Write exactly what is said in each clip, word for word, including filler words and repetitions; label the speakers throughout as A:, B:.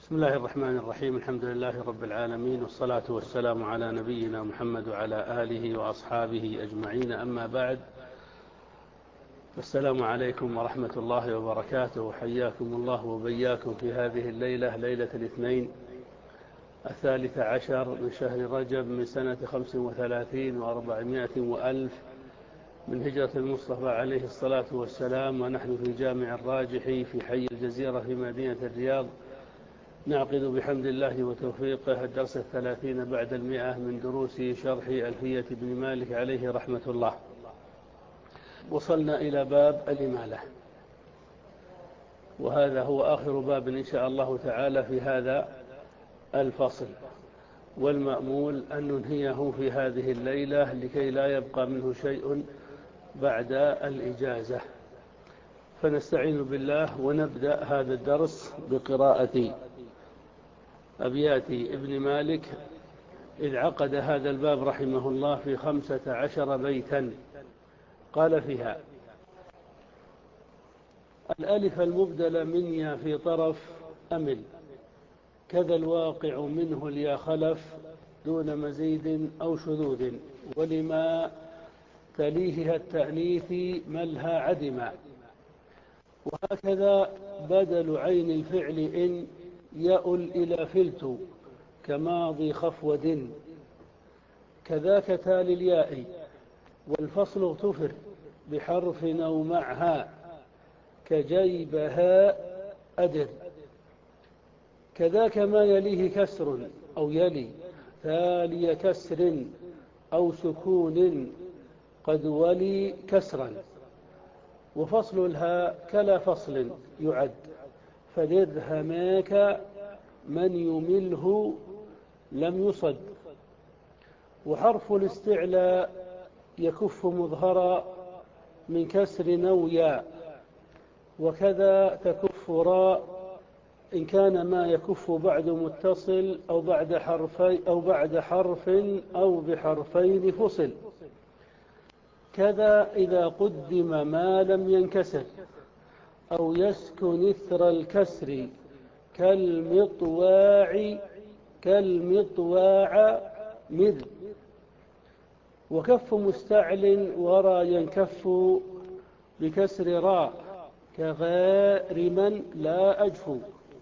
A: بسم الله الرحمن الرحيم. الحمد لله رب العالمين، والصلاة والسلام على نبينا محمد وعلى آله وأصحابه أجمعين، أما بعد. السلام عليكم ورحمة الله وبركاته، وحياكم الله وبياكم في هذه الليلة، ليلة الاثنين الثالث عشر من شهر رجب من سنة خمس وثلاثين وأربعمائة وألف من هجرة المصطفى عليه الصلاة والسلام، ونحن في جامع الراجحي في حي الجزيرة في مدينة الرياض، نعقد بحمد الله وتوفيقه الدرس الثلاثين بعد المئة من دروس شرح ألفية بن مالك عليه رحمة الله. وصلنا إلى باب الإمالة، وهذا هو آخر باب إن شاء الله تعالى في هذا الفصل، والمأمول أن ننهيه في هذه الليلة لكي لا يبقى منه شيء بعد الإجازة. فنستعين بالله ونبدأ هذا الدرس بقراءة أبيات ابن مالك، إذ عقد هذا الباب رحمه الله في خمسة عشر بيتا. قال فيها: الألف المبدل من يا في طرف أمل، كذا الواقع منه اليا خلف دون مزيد أو شذوذ، ولما تليه التأنيث ملها عدما، وهكذا بدل عين الفعل إن يؤل إلى فلت كماضي خفود، كذاك تالي الياء والفصل اغتفر بحرف أو معها كجيبها أدر، كذاك ما يليه كسر أو يلي تالي كسر أو سكون قد ولي كسرا، وفصل الهاء كلا فصل يعد، فدرهماك من يمله لم يصد، وحرف الاستعلاء يكف مظهرا من كسر نويا، وكذا تكف راء إن كان ما يكف بعد متصل أو بعد حرفي أو بعد حرف أو بحرفين فصل، كذا إذا قدم ما لم ينكسر أو يسكن إثر الكسر كالمطواع كالمطواع مذ، وكف مستعل ورى ينكف بكسر راء كغارما لا أجفو،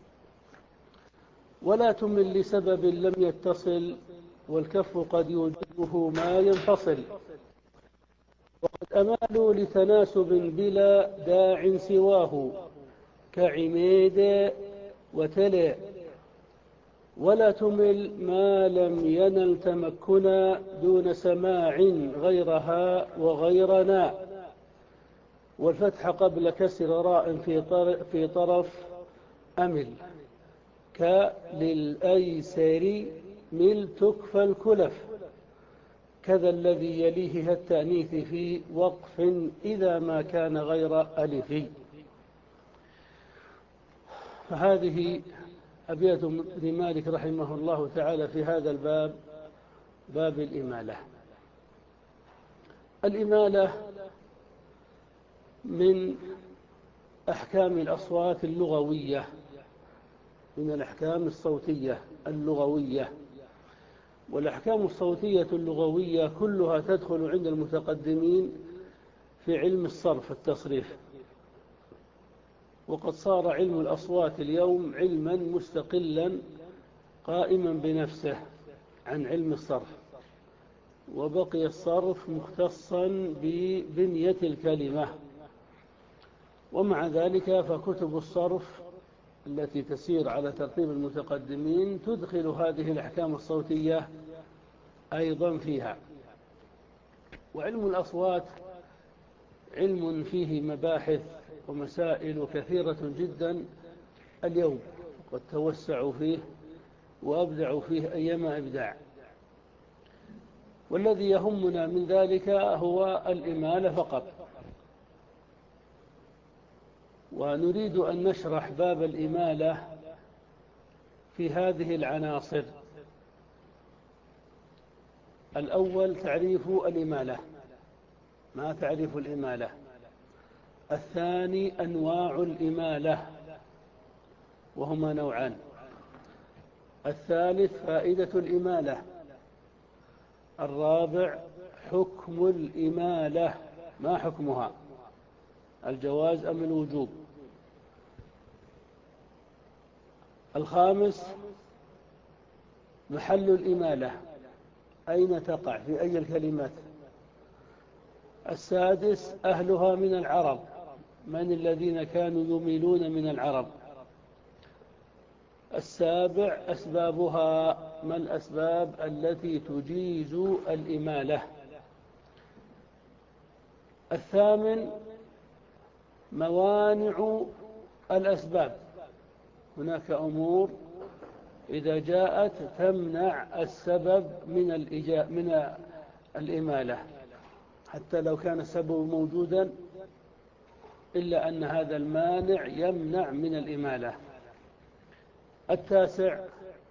A: ولا تمل لسبب لم يتصل والكف قد يوجبه ما ينفصل، وقد أمالوا لتناسب بلا داع سواه كعميد وتلع، ولا تمل ما لم ينل تمكنا دون سماع غيرها وغيرنا، والفتح قبل كسر راء في طرف, في طرف أمل كللأيسر مل تكفى الكلف، كذا الذي يليه التأنيث في وقف إذا ما كان غير ألف. فهذه أبيات ابن مالك رحمه الله تعالى في هذا الباب، باب الإمالة. الإمالة من أحكام الأصوات اللغوية، من الأحكام الصوتية اللغوية، والأحكام الصوتية اللغوية كلها تدخل عند المتقدمين في علم الصرف التصريف، وقد صار علم الأصوات اليوم علما مستقلا قائما بنفسه عن علم الصرف، وبقي الصرف مختصا ببنية الكلمة. ومع ذلك فكتب الصرف التي تسير على ترتيب المتقدمين تدخل هذه الأحكام الصوتية أيضا فيها. وعلم الأصوات علم فيه مباحث ومسائل كثيرة جدا اليوم، قد توسعوا فيه وأبدعوا فيه أيما إبداع، والذي يهمنا من ذلك هو الإمالة فقط. ونريد أن نشرح باب الإمالة في هذه العناصر. الأول تعريف الإمالة، ما تعريف الإمالة. الثاني أنواع الإمالة، وهما نوعان: الثالث فائدة الإمالة. الرابع حكم الإمالة، ما حكمها؟ الجواز أم الوجوب؟ الخامس محل الإمالة، أين تقع، في أي الكلمات؟ السادس أهلها من العرب، من الذين كانوا يميلون من العرب؟ السابع أسبابها، ما الأسباب التي تجيز الإمالة؟ الثامن موانع الأسباب، هناك أمور إذا جاءت تمنع السبب من الإجا... من الإمالة، حتى لو كان السبب موجودا إلا أن هذا المانع يمنع من الإمالة. التاسع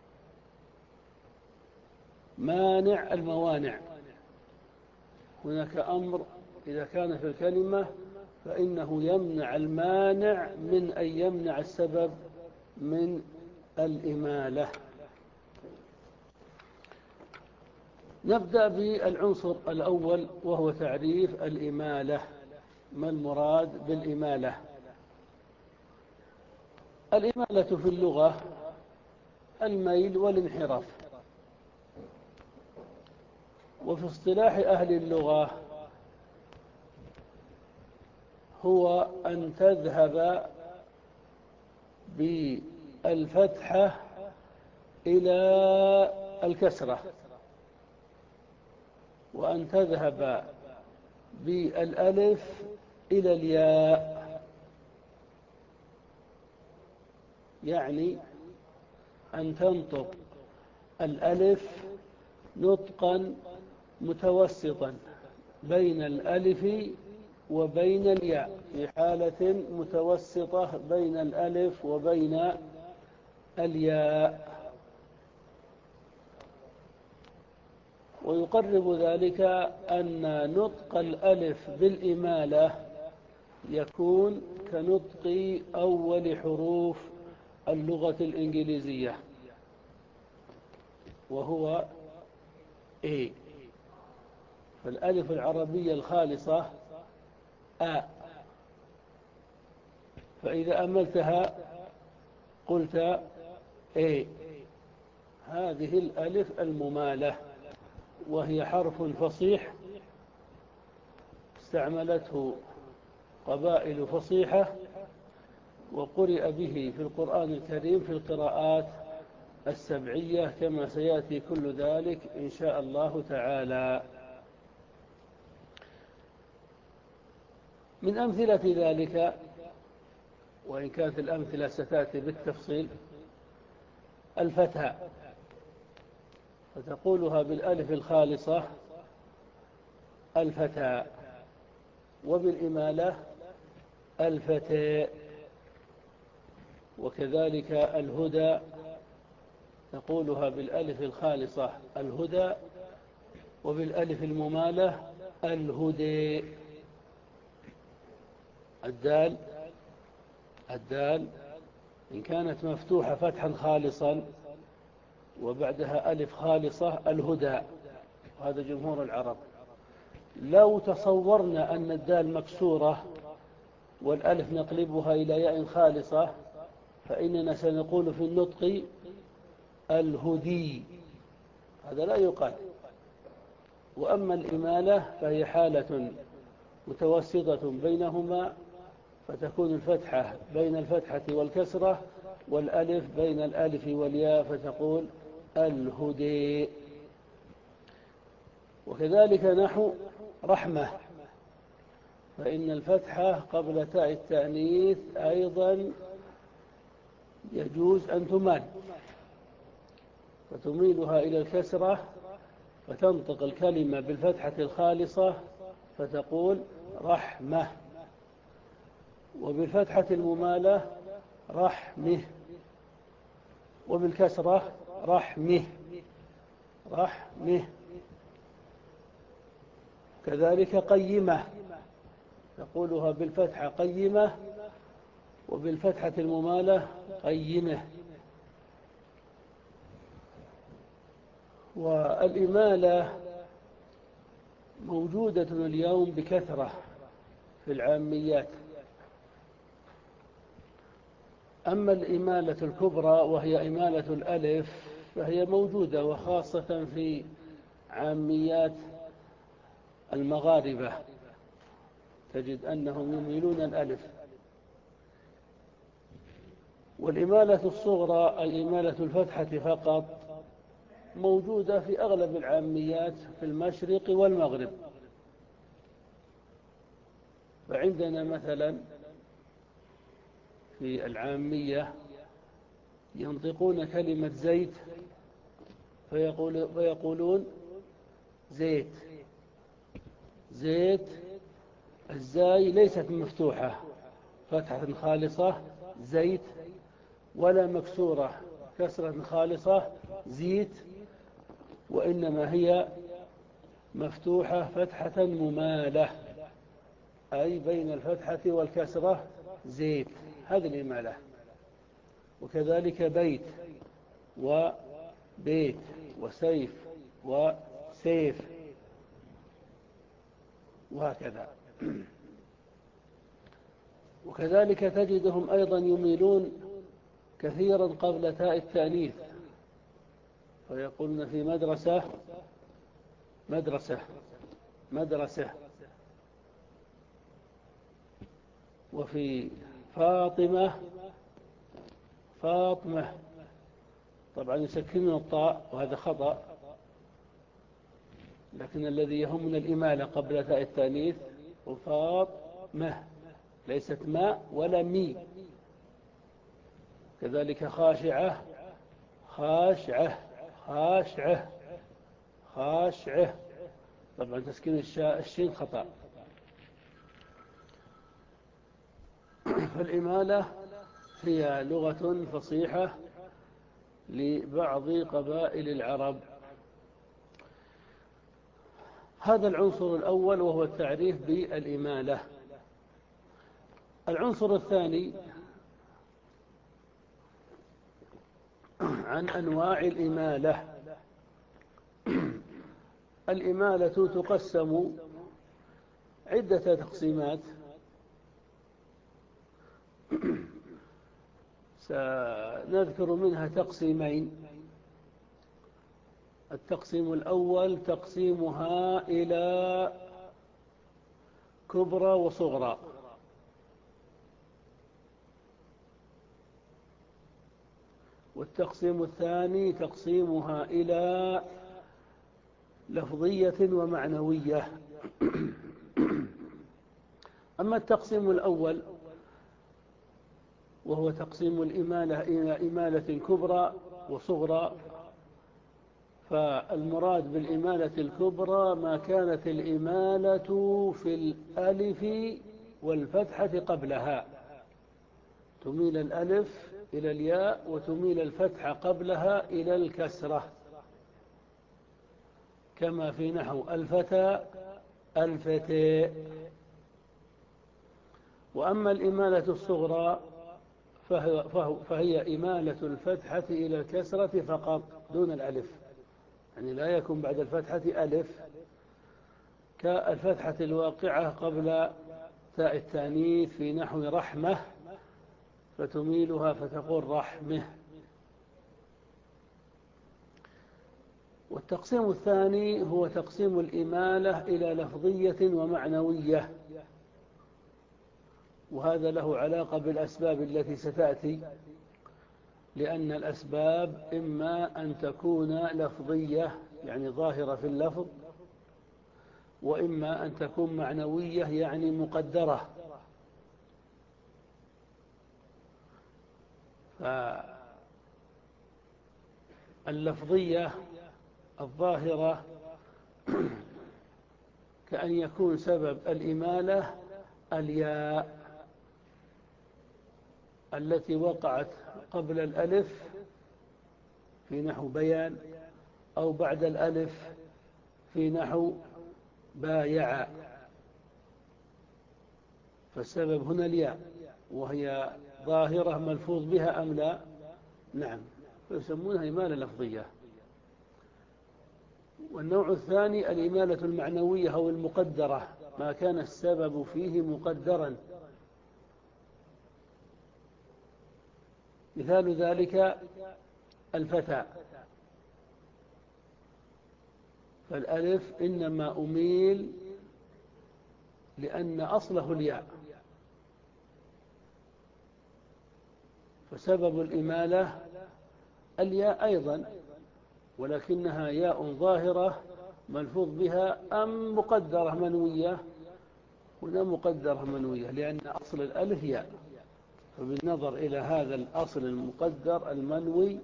A: مانع الموانع، هناك أمر إذا كان في الكلمة فإنه يمنع المانع من أن يمنع السبب من الإمالة. نبدأ بالعنصر الأول وهو تعريف الإمالة. ما المراد بالإمالة؟ الإمالة في اللغة الميل والانحراف، وفي اصطلاح أهل اللغة هو أن تذهب بالفتحة إلى الكسرة، وأن تذهب بالألف إلى الياء، يعني أن تنطق الألف نطقا متوسطا بين الألف وبين الياء، في حالة متوسطة بين الألف وبين الياء. ويقرب ذلك أن نطق الألف بالإمالة يكون كنطق أول حروف اللغة الإنجليزية، وهو A، فالألف العربية الخالصة آ، فإذا أملتها قلت A، هذه الألف الممالة، وهي حرف فصيح استعملته قبائل فصيحة، وقرئ به في القرآن الكريم في القراءات السبعية كما سيأتي كل ذلك إن شاء الله تعالى. من أمثلة ذلك، وإن كانت الأمثلة ستأتي بالتفصيل، الفتحة، فتقولها بالألف الخالصة الفتى، وبالإمالة الفتى. وكذلك الهدى تقولها بالألف الخالصة الهدى، وبالألف الممالة الهدى. الدال الدال إن كانت مفتوحة فتحا خالصا وبعدها ألف خالصة الهدى، وهذا جمهور العرب. لو تصورنا أن الدال مكسورة والألف نقلبها إلى ياء خالصة فإننا سنقول في النطق الهدي، هذا لا يقال. وأما الإمالة فهي حالة متوسطة بينهما، فتكون الفتحة بين الفتحة والكسرة، والألف بين الألف والياء، فتقول الهدي. وكذلك نحو رحمة، فإن الفتحة قبل تاء التأنيث أيضا يجوز أن تمال، فتميلها إلى الكسرة فتنطق الكلمة بالفتحة الخالصة فتقول رحمة، وبالفتحة الممالة رحمه، وبالكسرة رحمه رحمه. كذلك قيمة، تقولها بالفتحة قيمة، وبالفتحة الممالة قيمه. والإمالة موجودة اليوم بكثرة في العاميات. أما الإمالة الكبرى وهي إمالة الألف فهي موجودة وخاصة في عاميات المغاربة، تجد أنهم يميلون الألف. والإمالة الصغرى أي إمالة الفتحة فقط موجودة في أغلب العاميات في المشرق والمغرب. فعندنا مثلا في العامية ينطقون كلمة زيت فيقول فيقولون زيت. زيت الزاي ليست مفتوحة فتحة خالصة زيت، ولا مكسورة كسرة خالصة زيت، وإنما هي مفتوحة فتحة ممالة، أي بين الفتحة والكسرة زيت، هذه الإمالة. وكذلك بيت وبيت وسيف وسيف وهكذا. وكذلك تجدهم أيضا يميلون كثيرا قبل تاء التأنيث فيقولون في مدرسة مدرسة مدرسة، وفي فاطمة فاطمة، طبعا يسكنون الطاء وهذا خطأ، لكن الذي يهمنا الإمالة قبل تاء التأنيث. وفاطمة ليست ماء ولا مي. كذلك خاشعة خاشعة خاشعة خاشعة، طبعا تسكين الشين خطأ. فالإمالة هي لغة فصيحة لبعض قبائل العرب. هذا العنصر الأول وهو التعريف بالإمالة. العنصر الثاني عن أنواع الإمالة. الإمالة تقسم عدة تقسيمات، سنذكر منها تقسيمين. التقسيم الأول تقسيمها إلى كبرى وصغرى. والتقسيم الثاني تقسيمها إلى لفظية ومعنوية. أما التقسيم الأول وهو تقسيم الإمالة إلى إمالة كبرى وصغرى، فالمراد بالإمالة الكبرى ما كانت الإمالة في الألف والفتحة قبلها، تميل الألف إلى الياء وتميل الفتحة قبلها إلى الكسرة، كما في نحو الفتى الفتى. وأما الإمالة الصغرى فهي إمالة الفتحة إلى الكسرة فقط دون الألف، يعني لا يكون بعد الفتحة ألف، كالفتحة الواقعة قبل تاء التانيث في نحو رحمة فتميلها فتقول رحمه. والتقسيم الثاني هو تقسيم الإمالة إلى لفظية ومعنوية، وهذا له علاقة بالأسباب التي ستأتي، لأن الأسباب إما أن تكون لفظية يعني ظاهرة في اللفظ، وإما أن تكون معنوية يعني مقدرة. فاللفظية الظاهرة كأن يكون سبب الإمالة الياء التي وقعت قبل الألف في نحو بيان، أو بعد الألف في نحو بايع، فالسبب هنا الياء، وهي ظاهرة ملفوظ بها أم لا؟ نعم، فيسمونها إمالة لفظية. والنوع الثاني الإمالة المعنوية أو المقدرة، ما كان السبب فيه مقدرا. مثال ذلك الفتى، فالألف إنما أميل لأن أصله الياء، فسبب الإمالة الياء أيضا، ولكنها ياء ظاهرة ملفوظ بها أم مقدرة منوية؟ هنا مقدرة منوية لأن أصل الألف ياء، فبالنظر إلى هذا الأصل المقدر المنوي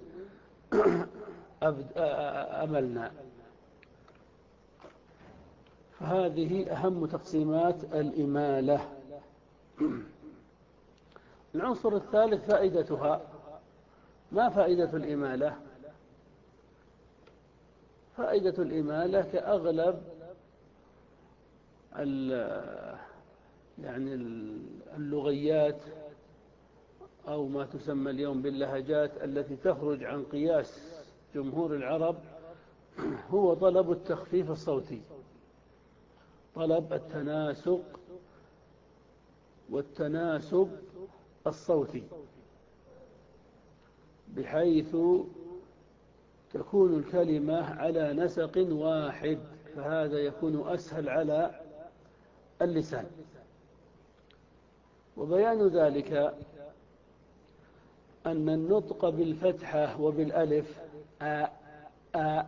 A: أملنا. فهذه أهم تقسيمات الإمالة. العنصر الثالث فائدتها. ما فائدة الإمالة؟ فائدة الإمالة كأغلب يعني اللغيات أو ما تسمى اليوم باللهجات التي تخرج عن قياس جمهور العرب، هو طلب التخفيف الصوتي، طلب التناسق والتناسب الصوتي، بحيث تكون الكلمة على نسق واحد، فهذا يكون أسهل على اللسان. وبيان ذلك أن النطق بالفتحة وبالألف آ آ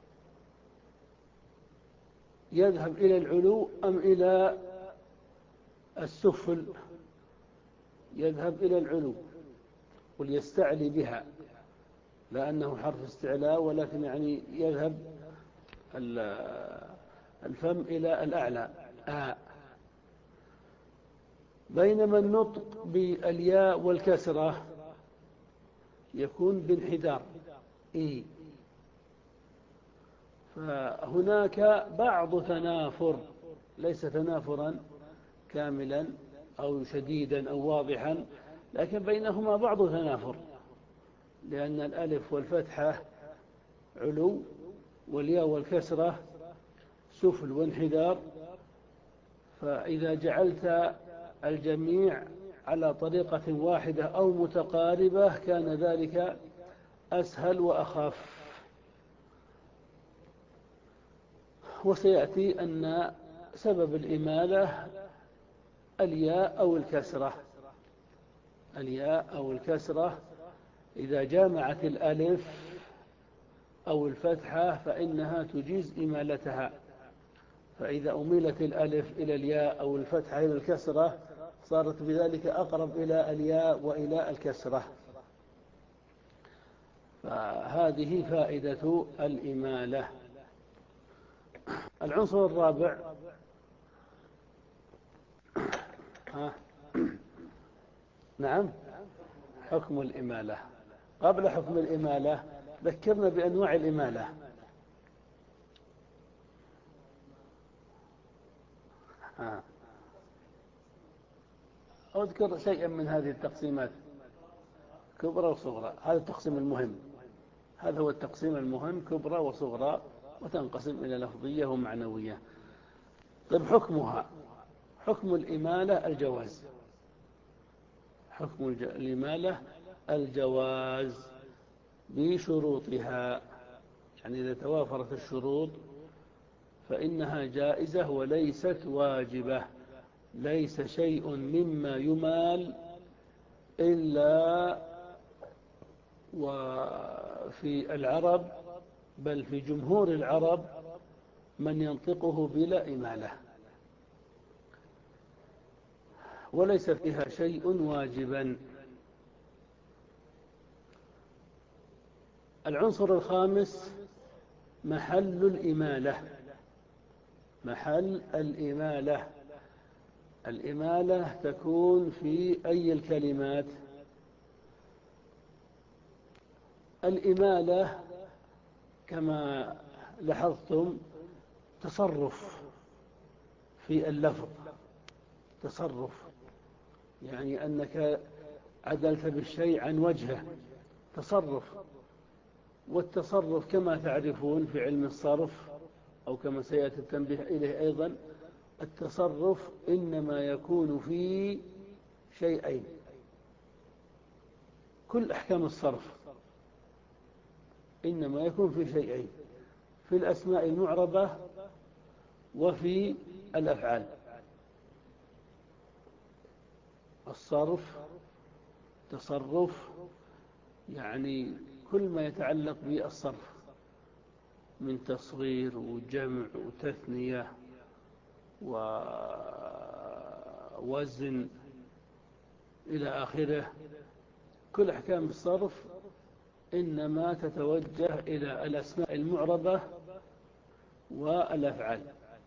A: يذهب إلى العلو أم إلى السفل؟ يذهب إلى العلو، وليستعلي بها لأنه حرف استعلاء، ولكن يعني يذهب الفم إلى الأعلى آ. بينما النطق بالياء والكسرة يكون بانحدار إي، فهناك بعض تنافر، ليس تنافرا كاملا أو شديدا أو واضحا، لكن بينهما بعض تنافر، لأن الألف والفتحة علو والياء والكسرة سفل وانحدار، فإذا جعلت الجميع على طريقة واحدة أو متقاربة كان ذلك أسهل وأخف. وسيأتي أن سبب الإمالة الياء أو الكسرة، الياء أو الكسرة إذا جامعت الألف أو الفتحة فإنها تجيز إمالتها، فإذا أميلت الألف إلى الياء أو الفتحة إلى الكسرة صارت بذلك أقرب إلى الياء وإلى الكسرة. فهذه فائدة الإمالة. العنصر الرابع ها. نعم، حكم الإمالة. قبل حكم الإمالة ذكرنا بأنواع الإمالة. ها. أذكر شيئا من هذه التقسيمات، كبرى وصغرى. هذا التقسيم المهم، هذا هو التقسيم المهم، كبرى وصغرى، وتنقسم إلى لفظية ومعنوية. طيب حكمها. حكم الإمالة الجواز، حكم الإمالة الجواز بشروطها، يعني إذا توافرت الشروط فإنها جائزة وليست واجبة. ليس شيء مما يمال إلا وفي العرب بل في جمهور العرب من ينطقه بلا إمالة، وليس فيها شيء واجبا. العنصر الخامس محل الإمالة. محل الإمالة. الإمالة تكون في أي الكلمات؟ الإمالة كما لاحظتم تصرف في اللفظ، تصرف يعني أنك عدلت بالشيء عن وجهه، تصرف. والتصرف كما تعرفون في علم الصرف أو كما سيأتي التنبيه إليه أيضا، التصرف إنما يكون في شيئين. كل أحكام الصرف إنما يكون في شيئين: في الأسماء المعربة وفي الأفعال. الصرف تصرف، يعني كل ما يتعلق بالصرف من تصغير وجمع وتثنية ووزن إلى آخره، كل أحكام الصرف إنما تتوجه إلى الأسماء المعربة والأفعال.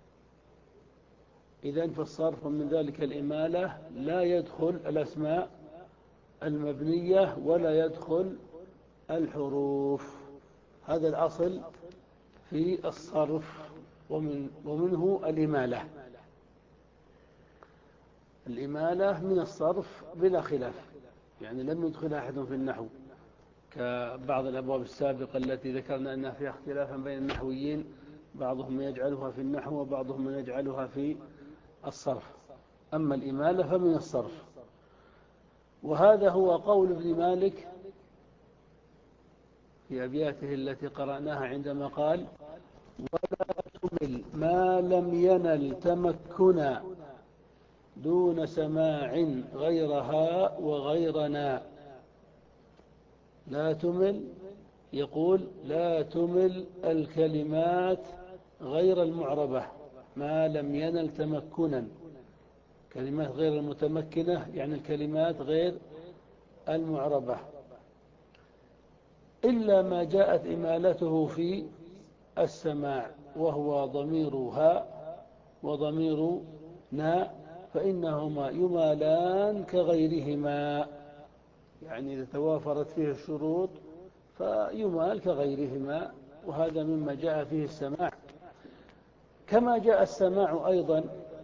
A: إذن فالصرف من ذلك الإمالة لا يدخل الأسماء المبنية ولا يدخل الحروف. هذا الأصل في الصرف، ومن ومنه الإمالة. الإمالة من الصرف بلا خلاف، يعني لم يدخل أحد في النحو كبعض الأبواب السابقة التي ذكرنا أنها فيها اختلافا بين النحويين، بعضهم يجعلها في النحو وبعضهم يجعلها في الصرف. أما الإمالة فمن الصرف. وهذا هو قول ابن مالك في أبياته التي قرأناها عندما قال: ولا تمل ما لم ينل تمكنا دون سماع غيرها وغيرنا. لا تمل، يقول لا تمل الكلمات غير المعربة ما لم ينل تمكنا. كلمات غير المتمكنة يعني الكلمات غير المعربة، إلا ما جاءت إمالته في السماع، وهو ضميرها وضمير نا، فإنهما يمالان كغيرهما. يعني إذا توافرت فيه الشروط فيمال كغيرهما، وهذا مما جاء فيه السماع. كما جاء السماع أيضا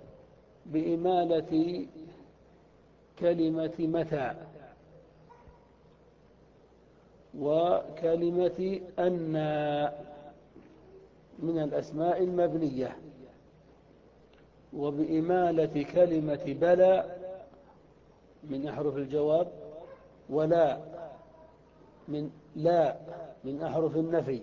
A: بإمالة كلمة متى وكلمة أن من الأسماء المبنية، وبإمالة كلمة بلى من أحرف الجواب، ولا من لا من أحرف النفي.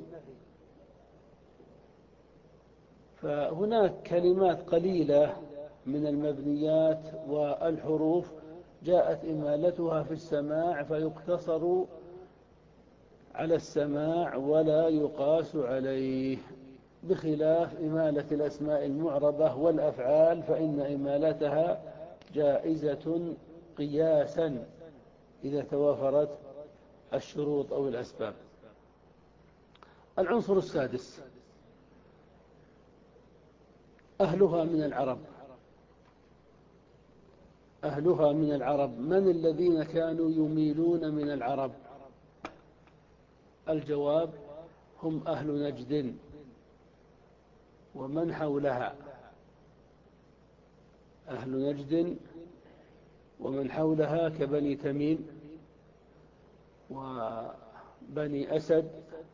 A: فهناك كلمات قليلة من المبنيات والحروف جاءت إمالتها في السماع فيقتصر على السماع ولا يقاس عليه، بخلاف إمالة الأسماء المعربة والأفعال فإن إمالتها جائزة قياسا إذا توافرت الشروط أو الأسباب. العنصر السادس: أهلها من العرب. أهلها من العرب، من الذين كانوا يميلون من العرب؟ الجواب: هم أهل نجد ومن حولها. أهل نجد ومن حولها كبني تميم وبني أسد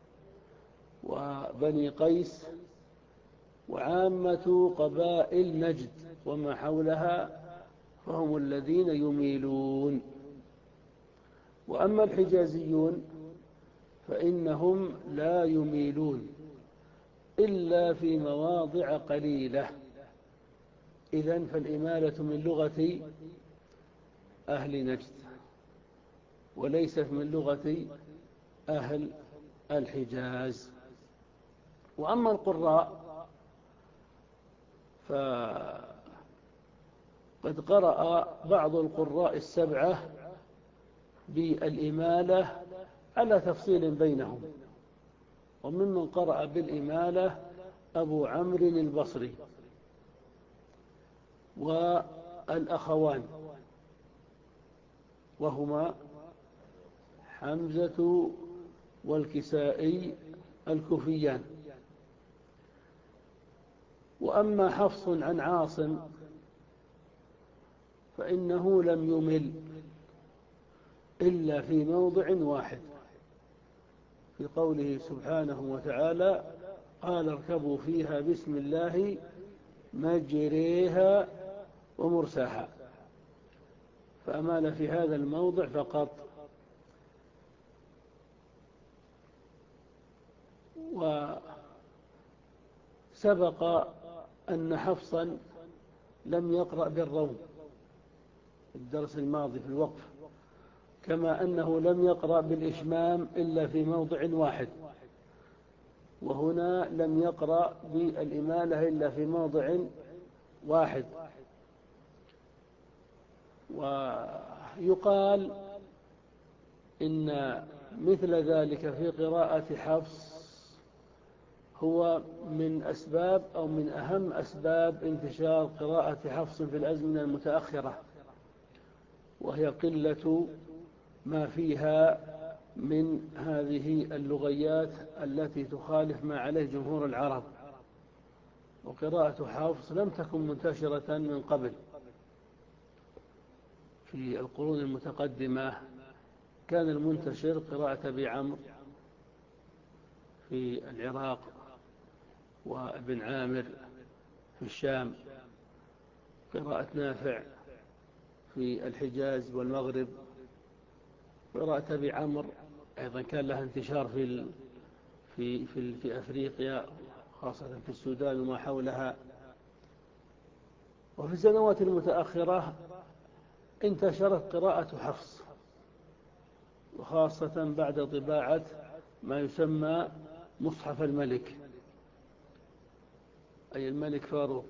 A: وبني قيس وعامة قبائل نجد وما حولها، فهم الذين يميلون. وأما الحجازيون فإنهم لا يميلون إلا في مواضع قليلة. إذن فالإمالة من لغة أهل نجد وليست من لغة أهل الحجاز. وأما القراء فقد قرأ بعض القراء السبعة بالإمالة على تفصيل بينهم، وممن قرأ بالإمالة أبو عمرو البصري والأخوان وهما حمزة والكسائي الكوفيان. وأما حفص عن عاصم فإنه لم يمل إلا في موضع واحد، في قوله سبحانه وتعالى: قال اركبوا فيها بسم الله مجريها ومرساها، فأمال في هذا الموضع فقط. وسبق أن حفصا لم يقرأ بالروم في الدرس الماضي في الوقف، كما أنه لم يقرأ بالإشمام إلا في موضع واحد، وهنا لم يقرأ بالإمالة إلا في موضع واحد. ويقال إن مثل ذلك في قراءة حفص هو من أسباب أو من أهم أسباب انتشار قراءة حفص في الأزمنة المتأخرة، وهي قلة ما فيها من هذه اللغيات التي تخالف ما عليه جمهور العرب. وقراءة حفص لم تكن منتشرة من قبل. في القرون المتقدمة كان المنتشر قراءة أبي عمرو في العراق، وابن عامر في الشام، قراءة نافع في الحجاز والمغرب، قراءة أبي عمرو أيضا كان لها انتشار في في في, في أفريقيا، خاصة في السودان وما حولها. وفي السنوات المتأخرة انتشرت قراءة حفص، وخاصة بعد طباعة ما يسمى مصحف الملك، أي الملك فاروق،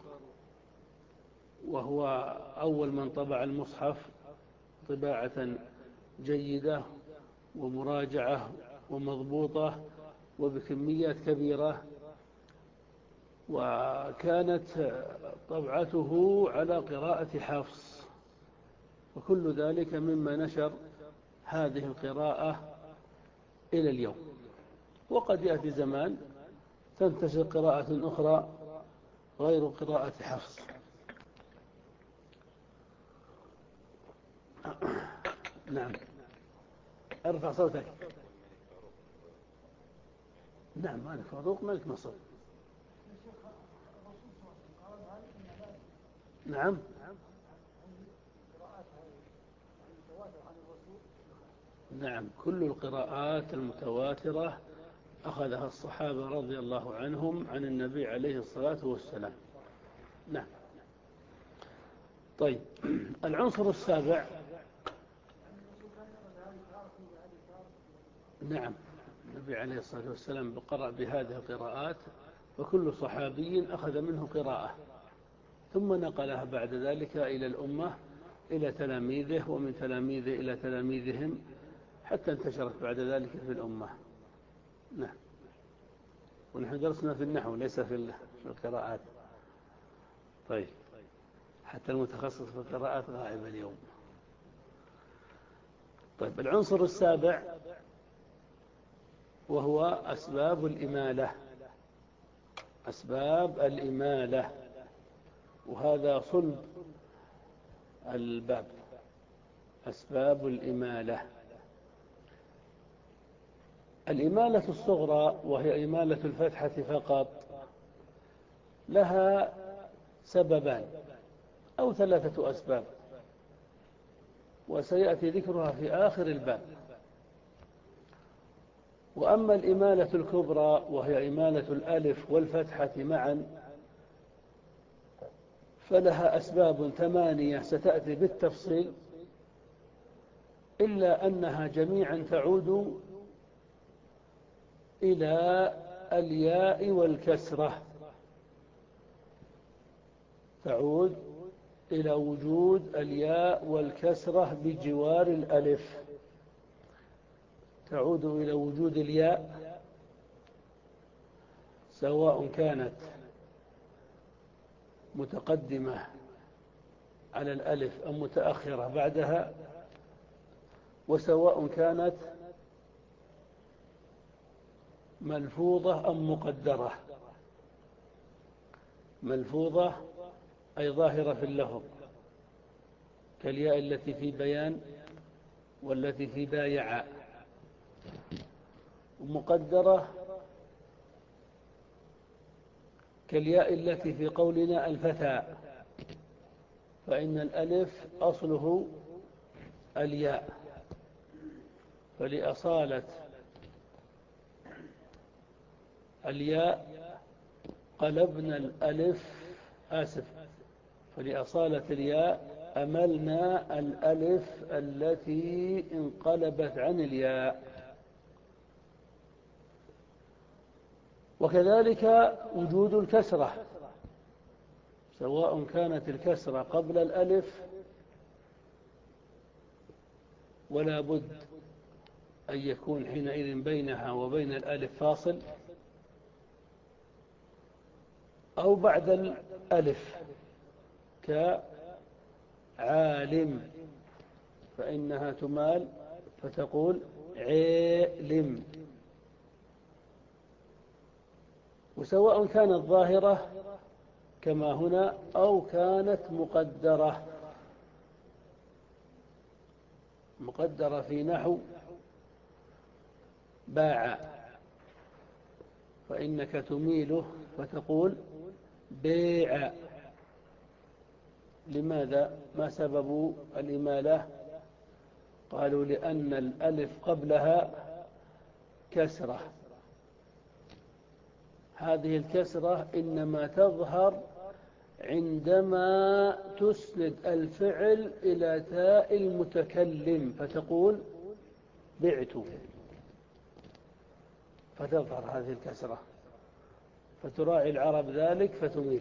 A: وهو أول من طبع المصحف طباعة جيدة ومراجعة ومضبوطة وبكميات كبيرة. وكانت طبعته على قراءة حفص، وكل ذلك مما نشر هذه القراءة إلى اليوم. وقد يأتي زمان تنتشر قراءة أخرى غير قراءة حفص. نعم، ارفع صوتك. نعم، مالك فاروق ملك مصر. نعم، نعم، كل القراءات المتواترة أخذها الصحابة رضي الله عنهم عن النبي عليه الصلاة والسلام. نعم. طيب، العنصر السابع. نعم، النبي عليه الصلاة والسلام قرأ بهذه القراءات، وكل صحابي أخذ منه قراءة ثم نقلها بعد ذلك إلى الأمة، إلى تلاميذه، ومن تلاميذه إلى تلاميذهم، حتى انتشرت بعد ذلك في الأمة. نعم. ونحن درسنا في النحو ليس في القراءات. طيب، حتى المتخصص في القراءات غائب اليوم. طيب، العنصر السابع وهو أسباب الإمالة. أسباب الإمالة، وهذا صلب الباب. أسباب الإمالة. الإمالة الصغرى وهي إمالة الفتحة فقط لها سببان أو ثلاثة أسباب، وسيأتي ذكرها في آخر الباب. وأما الإمالة الكبرى وهي إمالة الألف والفتحة معا فلها أسباب ثمانية ستأتي بالتفصيل، إلا أنها جميعا تعود إلى الياء والكسرة، تعود إلى وجود الياء والكسرة بجوار الألف، تعود إلى وجود الياء سواء كانت متقدمة على الألف أم متأخرة بعدها، وسواء كانت ملفوظة أم مقدرة. ملفوظة أي ظاهرة في اللفظ كالياء التي في بيان والتي في بايع، ومقدرة كالياء التي في قولنا الفتى، فإن الألف أصله الياء، فلأصالة الياء قلبنا الألف آسف فلأصالة الياء أملنا الألف التي انقلبت عن الياء. وكذلك وجود الكسرة، سواء كانت الكسرة قبل الألف ولا بد أن يكون حينئذ بينها وبين الألف فاصل، أو بعد الألف كعالم، فإنها تمال فتقول عالم. وسواء كانت ظاهرة كما هنا أو كانت مقدرة، مقدرة في نحو باع، فإنك تميله فتقول بيع. لماذا؟ ما سبب الإمالة؟ قالوا لأن الألف قبلها كسرة، هذه الكسرة إنما تظهر عندما تسند الفعل إلى تاء المتكلم فتقول بعت، فتظهر هذه الكسرة، فتراعي العرب ذلك فتميل.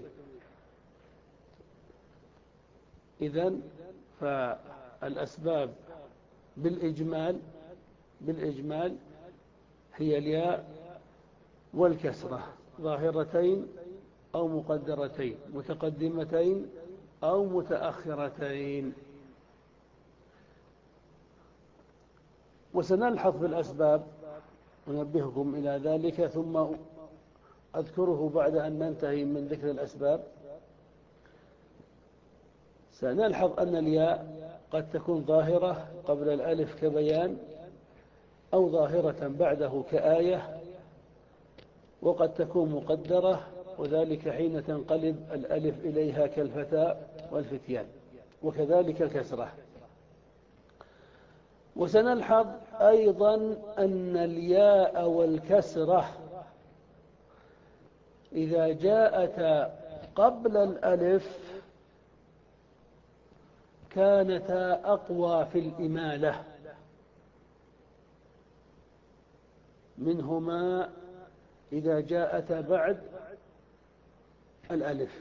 A: إذن فالأسباب بالإجمال بالإجمال هي الياء والكسرة، ظاهرتين أو مقدرتين، متقدمتين أو متأخرتين. وسنلحظ في الأسباب، أنبهكم إلى ذلك ثم أذكره بعد أن ننتهي من ذكر الأسباب. سنلحظ أن الياء قد تكون ظاهرة قبل الألف كبيان، أو ظاهرة بعده كآية، وقد تكون مقدرة، وذلك حين تنقلب الألف إليها كالفتى والفتيان، وكذلك الكسرة. وسنلحظ أيضا أن الياء والكسرة إذا جاءتا قبل الألف كانتا أقوى في الإمالة منهما إذا جاءتا بعد الألف.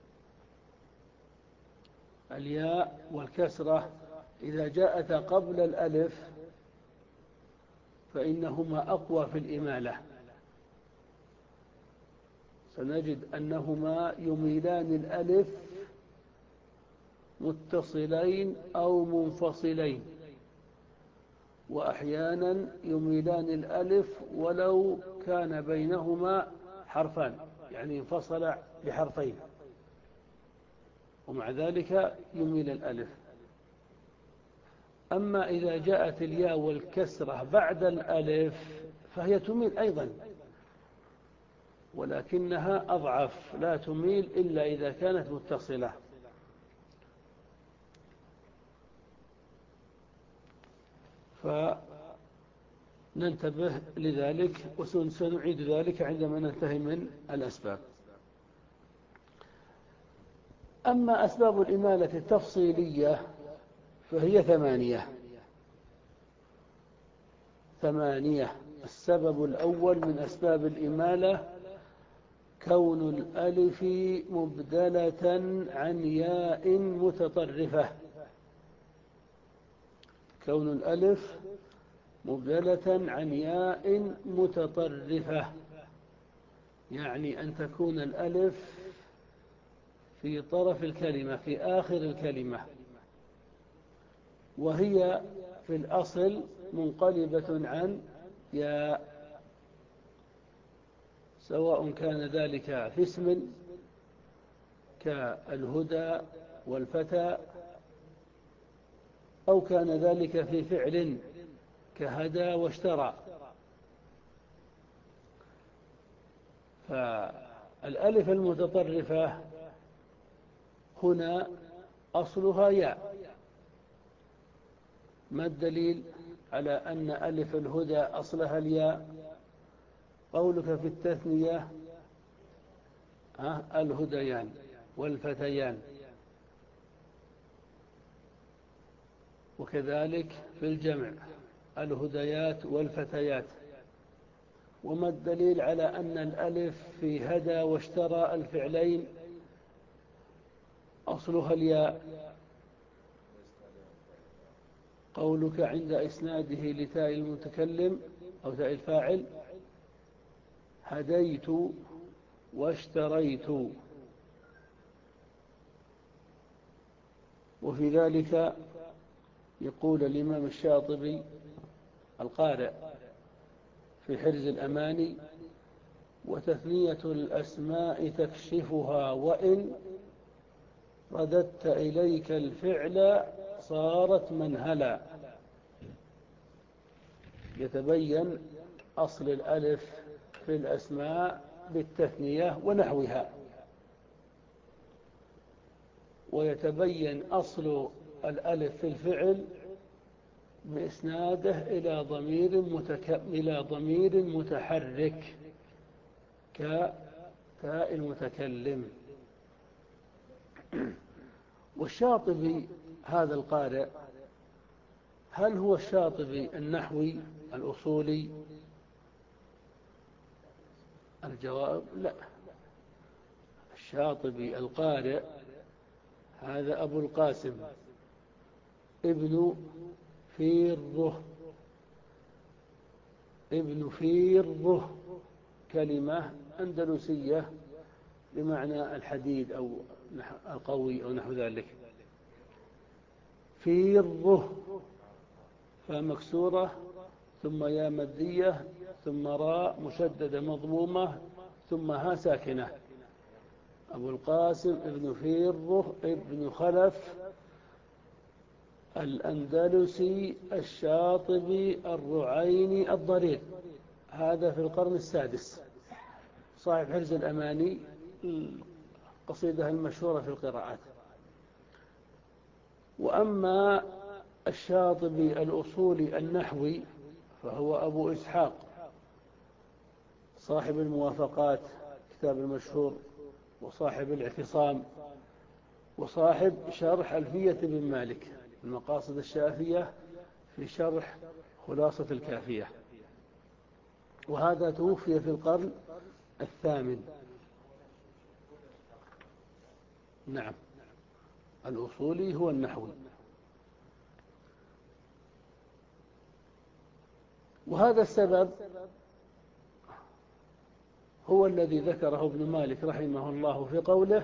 A: الياء والكسرة إذا جاءتا قبل الألف فإنهما أقوى في الإمالة، سنجد أنهما يميلان الألف متصلين أو منفصلين، وأحيانا يميلان الألف ولو كان بينهما حرفان، يعني انفصل بحرفين، ومع ذلك يميل الألف. أما إذا جاءت الياء والكسرة بعد الألف فهي تميل أيضا، ولكنها أضعف، لا تميل إلا إذا كانت متصلة. فننتبه لذلك وسنعيد ذلك عندما ننتهي من الأسباب. أما أسباب الإمالة التفصيلية فهي ثمانية ثمانية السبب الأول من أسباب الإمالة كون الألف مبدلة عن ياء متطرفة، كون الألف مبدلة عن ياء متطرفة، يعني أن تكون الألف في طرف الكلمة في آخر الكلمة، وهي في الأصل منقلبة عن ياء، سواء كان ذلك في اسم كالهدى والفتى، أو كان ذلك في فعل كهدى واشترى. الألف المتطرفة هنا أصلها ياء. ما الدليل على أن ألف الهدى أصلها الياء؟ قولك في التثنية الهديان والفتيان، وكذلك في الجمع الهديات والفتيات. وما الدليل على أن الألف في هدى واشترى الفعلين أصلها الياء؟ قولك عند إسناده لتاء المتكلم أو تاء الفاعل هديت واشتريت. وفي ذلك يقول الإمام الشاطبي القارئ في حرز الأماني: وتثنية الأسماء تكشفها، وإن رددت إليك الفعل صارت منهلا. يتبين أصل الألف في الأسماء بالتثنية ونحوها، ويتبين أصل الألف في الفعل بإسناده إلى ضمير متك... إلى ضمير متحرك كتاء المتكلم. والشاطبي هذا القارئ هل هو الشاطبي النحوي الأصولي؟ الجواب لا. الشاطبي القارئ هذا أبو القاسم ابن فيره. ابن فيره كلمة أندلسية بمعنى الحديد أو القوي أو نحو ذلك. فيره فمكسورة ثم يا مدية ثم راء مشددة مضمومة ثم ها ساكنة. أبو القاسم ابن فيره ابن خلف الأندلسي الشاطبي الرعيني الضرير، هذا في القرن السادس، صاحب حرز الأماني القصيدة المشهورة في القراءات. وأما الشاطبي الأصولي النحوي فهو أبو إسحاق صاحب الموافقات كتاب المشهور، وصاحب الاعتصام، وصاحب شرح ألفية بن مالك المقاصد الشافية في شرح خلاصة الكافية، وهذا توفي في القرن الثامن. نعم، الأصولي هو النحوي. وهذا السبب هو الذي ذكره ابن مالك رحمه الله في قوله: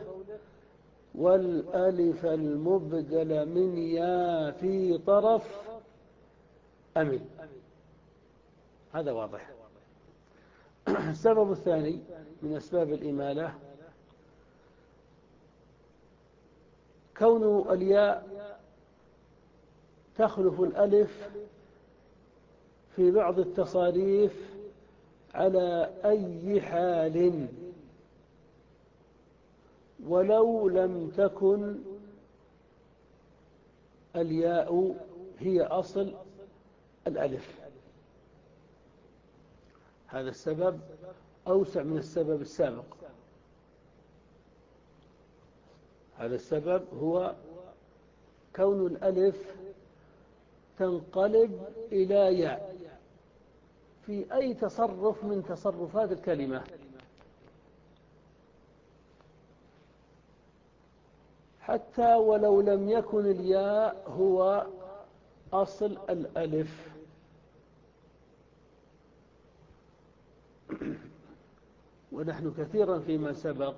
A: والألف المبدل من يا في طرف أمن. هذا واضح. السبب الثاني من أسباب الإمالة كون الياء تخلف الألف في بعض التصاريف على أي حال ولو لم تكن الياء هي أصل الألف. هذا السبب أوسع من السبب السابق. هذا السبب هو كون الألف تنقلب إلى ياء في أي تصرف من تصرفات الكلمة، حتى ولو لم يكن الياء هو أصل الألف. ونحن كثيرا فيما سبق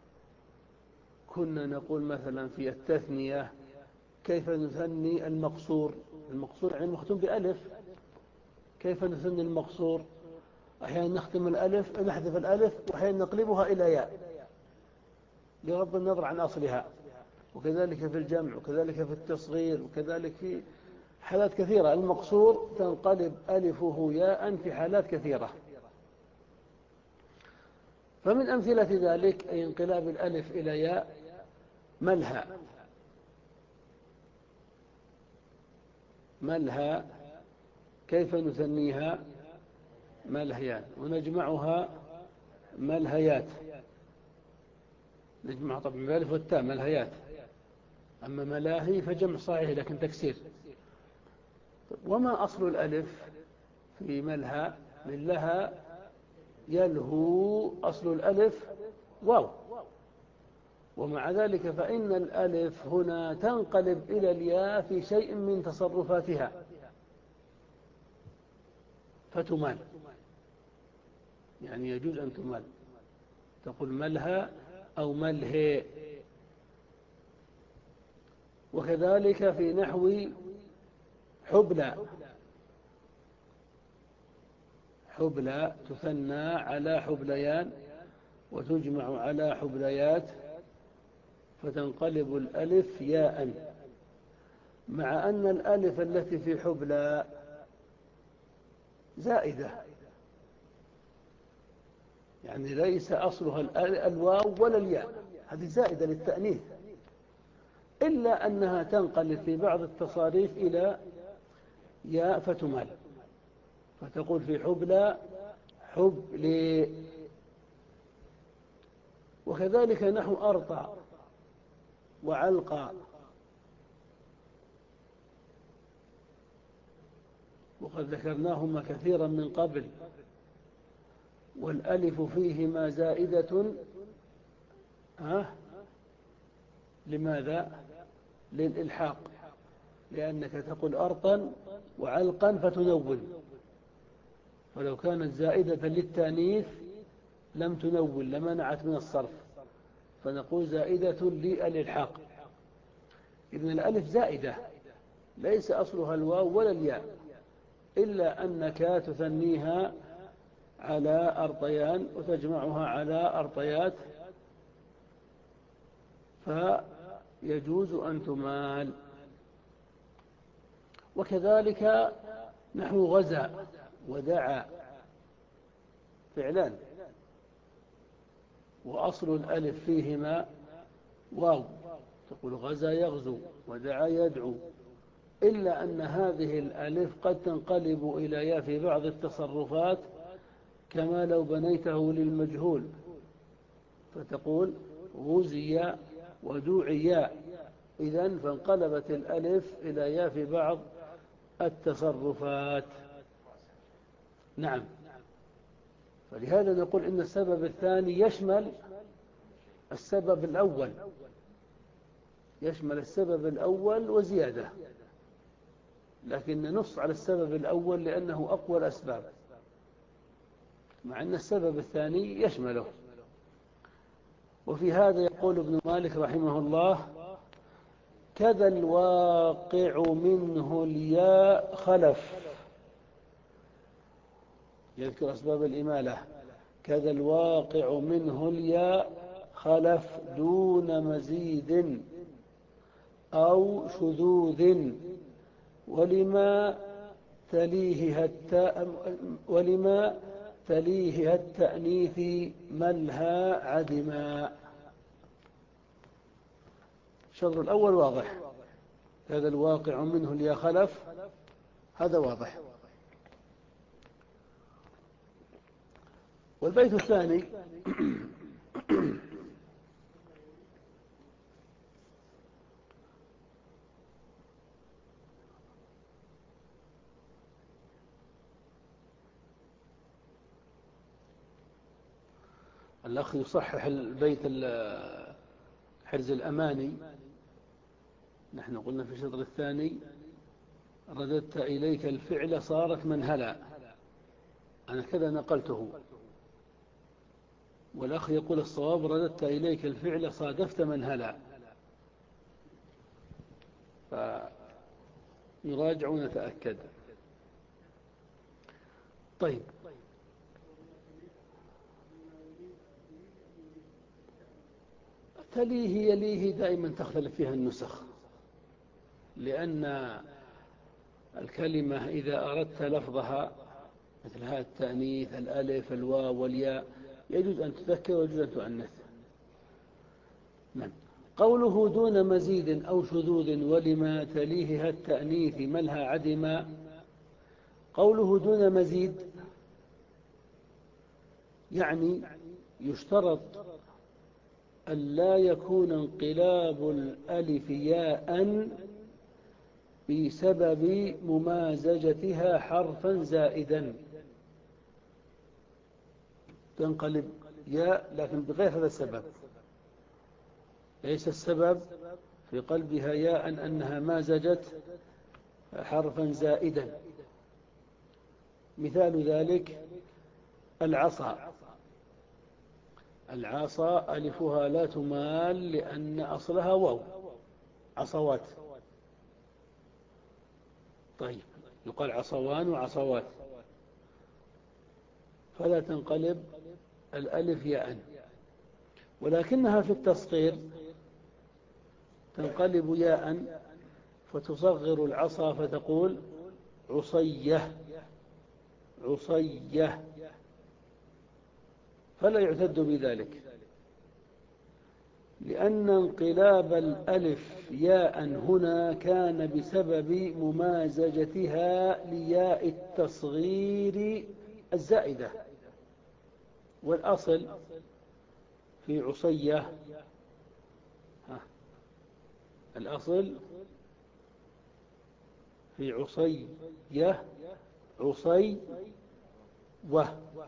A: كنا نقول مثلا في التثنية كيف نثني المقصور. المقصور يعني مختوم بألف، كيف نثني المقصور؟ أحيانا نختم الألف نحذف الألف، وأحيانا نقلبها إلى ياء بغض النظر عن أصلها. وكذلك في الجمع، وكذلك في التصغير، وكذلك في حالات كثيرة المقصور تنقلب ألفه ياء في حالات كثيرة. فمن أمثلة ذلك أي انقلاب الألف إلى ياء ملهى. ملهى كيف نثنيها؟ ملهيان، ونجمعها ملهيات. نجمعها طبعا بالألف والتاء ملهيات. أما ملاهي فجمع صحيح لكن تكسير. وما أصل الألف في ملهى؟ من لها يلهو، أصل الألف واو، ومع ذلك فإن الألف هنا تنقلب إلى الياء في شيء من تصرفاتها فتمال، يعني يجوز أن تمال، تقول ملهى أو ملهي. وكذلك في نحو حبلى، حبلى تثنى على حبليان وتجمع على حبليات فتنقلب الألف ياء، مع أن الألف التي في حبلى زائدة، يعني ليس أصلها الواو ولا الياء، هذه زائدة للتأنيث، إلا أنها تنقلب في بعض التصاريف إلى ياء فتمال، فتقول في حبلى حبلي. وكذلك نحو أرطى وعلقى، وقد ذكرناهما كثيرا من قبل، والألف فيهما زائدة. أه؟ لماذا؟ للإلحاق، لأنك تقول أرطا وعلقا فتنون، ولو كانت زائدة للتانيث لم تنون لمنعت من الصرف، فنقول زائدة للإلحاق. إذن الألف زائدة ليس أصلها الواو ولا الياء، إلا أنك تثنيها على أرطيان وتجمعها على أرطيات، فيجوز أن تمال. وكذلك نحو غزا ودعا، فعلان، وأصل الألف فيهما واو، تقول غزا يغزو ودعا يدعو، إلا أن هذه الألف قد تنقلب إلى ياء في بعض التصرفات، كما لو بنيته للمجهول فتقول غزي ودعي، إذن فانقلبت الألف إلى ياء في بعض التصرفات. نعم، فلهذا نقول إن السبب الثاني يشمل السبب الأول، يشمل السبب الأول وزيادة، لكن نص على السبب الأول لأنه أقوى الأسباب، مع أن السبب الثاني يشمله. وفي هذا يقول ابن مالك رحمه الله: كذا الواقع منه الياء خلف، يذكر أسباب الإمالة، كذا الواقع منه الياء خلف دون مزيد أو شذوذ، ولما تليه التاء ولما تليه التأنيث ملهى عدما. الشطر الأول واضح، هذا الواقع منه الياء خلف، هذا واضح. والبيت الثاني الأخ يصحح البيت حرز الأماني، نحن قلنا في الشطر الثاني رددت إليك الفعل صارت منهلا، أنا كذا نقلته، والأخ يقول الصواب رددت إليك الفعل صادفت منهلا، فيراجع ونتأكد. طيب، تليه يليه دائما تختلف فيها النسخ، لأن الكلمة إذا أردت لفظها مثل هذا التأنيث الألف الواو والياء يجوز أن تذكر ويجوز أن تؤنث. نعم. قوله دون مزيد أو شذوذ ولما تليه التأنيث ملها عدما. قوله دون مزيد يعني يشترط أن لا يكون انقلاب الألف ياء بسبب ممازجتها حرفا زائدا. تنقلب ياء لكن بغير هذا السبب، ليس السبب في قلبها ياء أنها مازجت حرفا زائدا. مثال ذلك العصا. العصا ألفها لا تمال لأن أصلها واو، عصوات. طيب يقال عصوان وعصوات، فلا تنقلب الألف ياء، ولكنها في التصغير تنقلب ياء فتصغر العصا فتقول عصية عصية، فلا يعتد بذلك، لأن انقلاب الألف ياء هنا كان بسبب ممازجتها لياء التصغير الزائدة. والأصل في عصية، الأصل في عصية عصي و.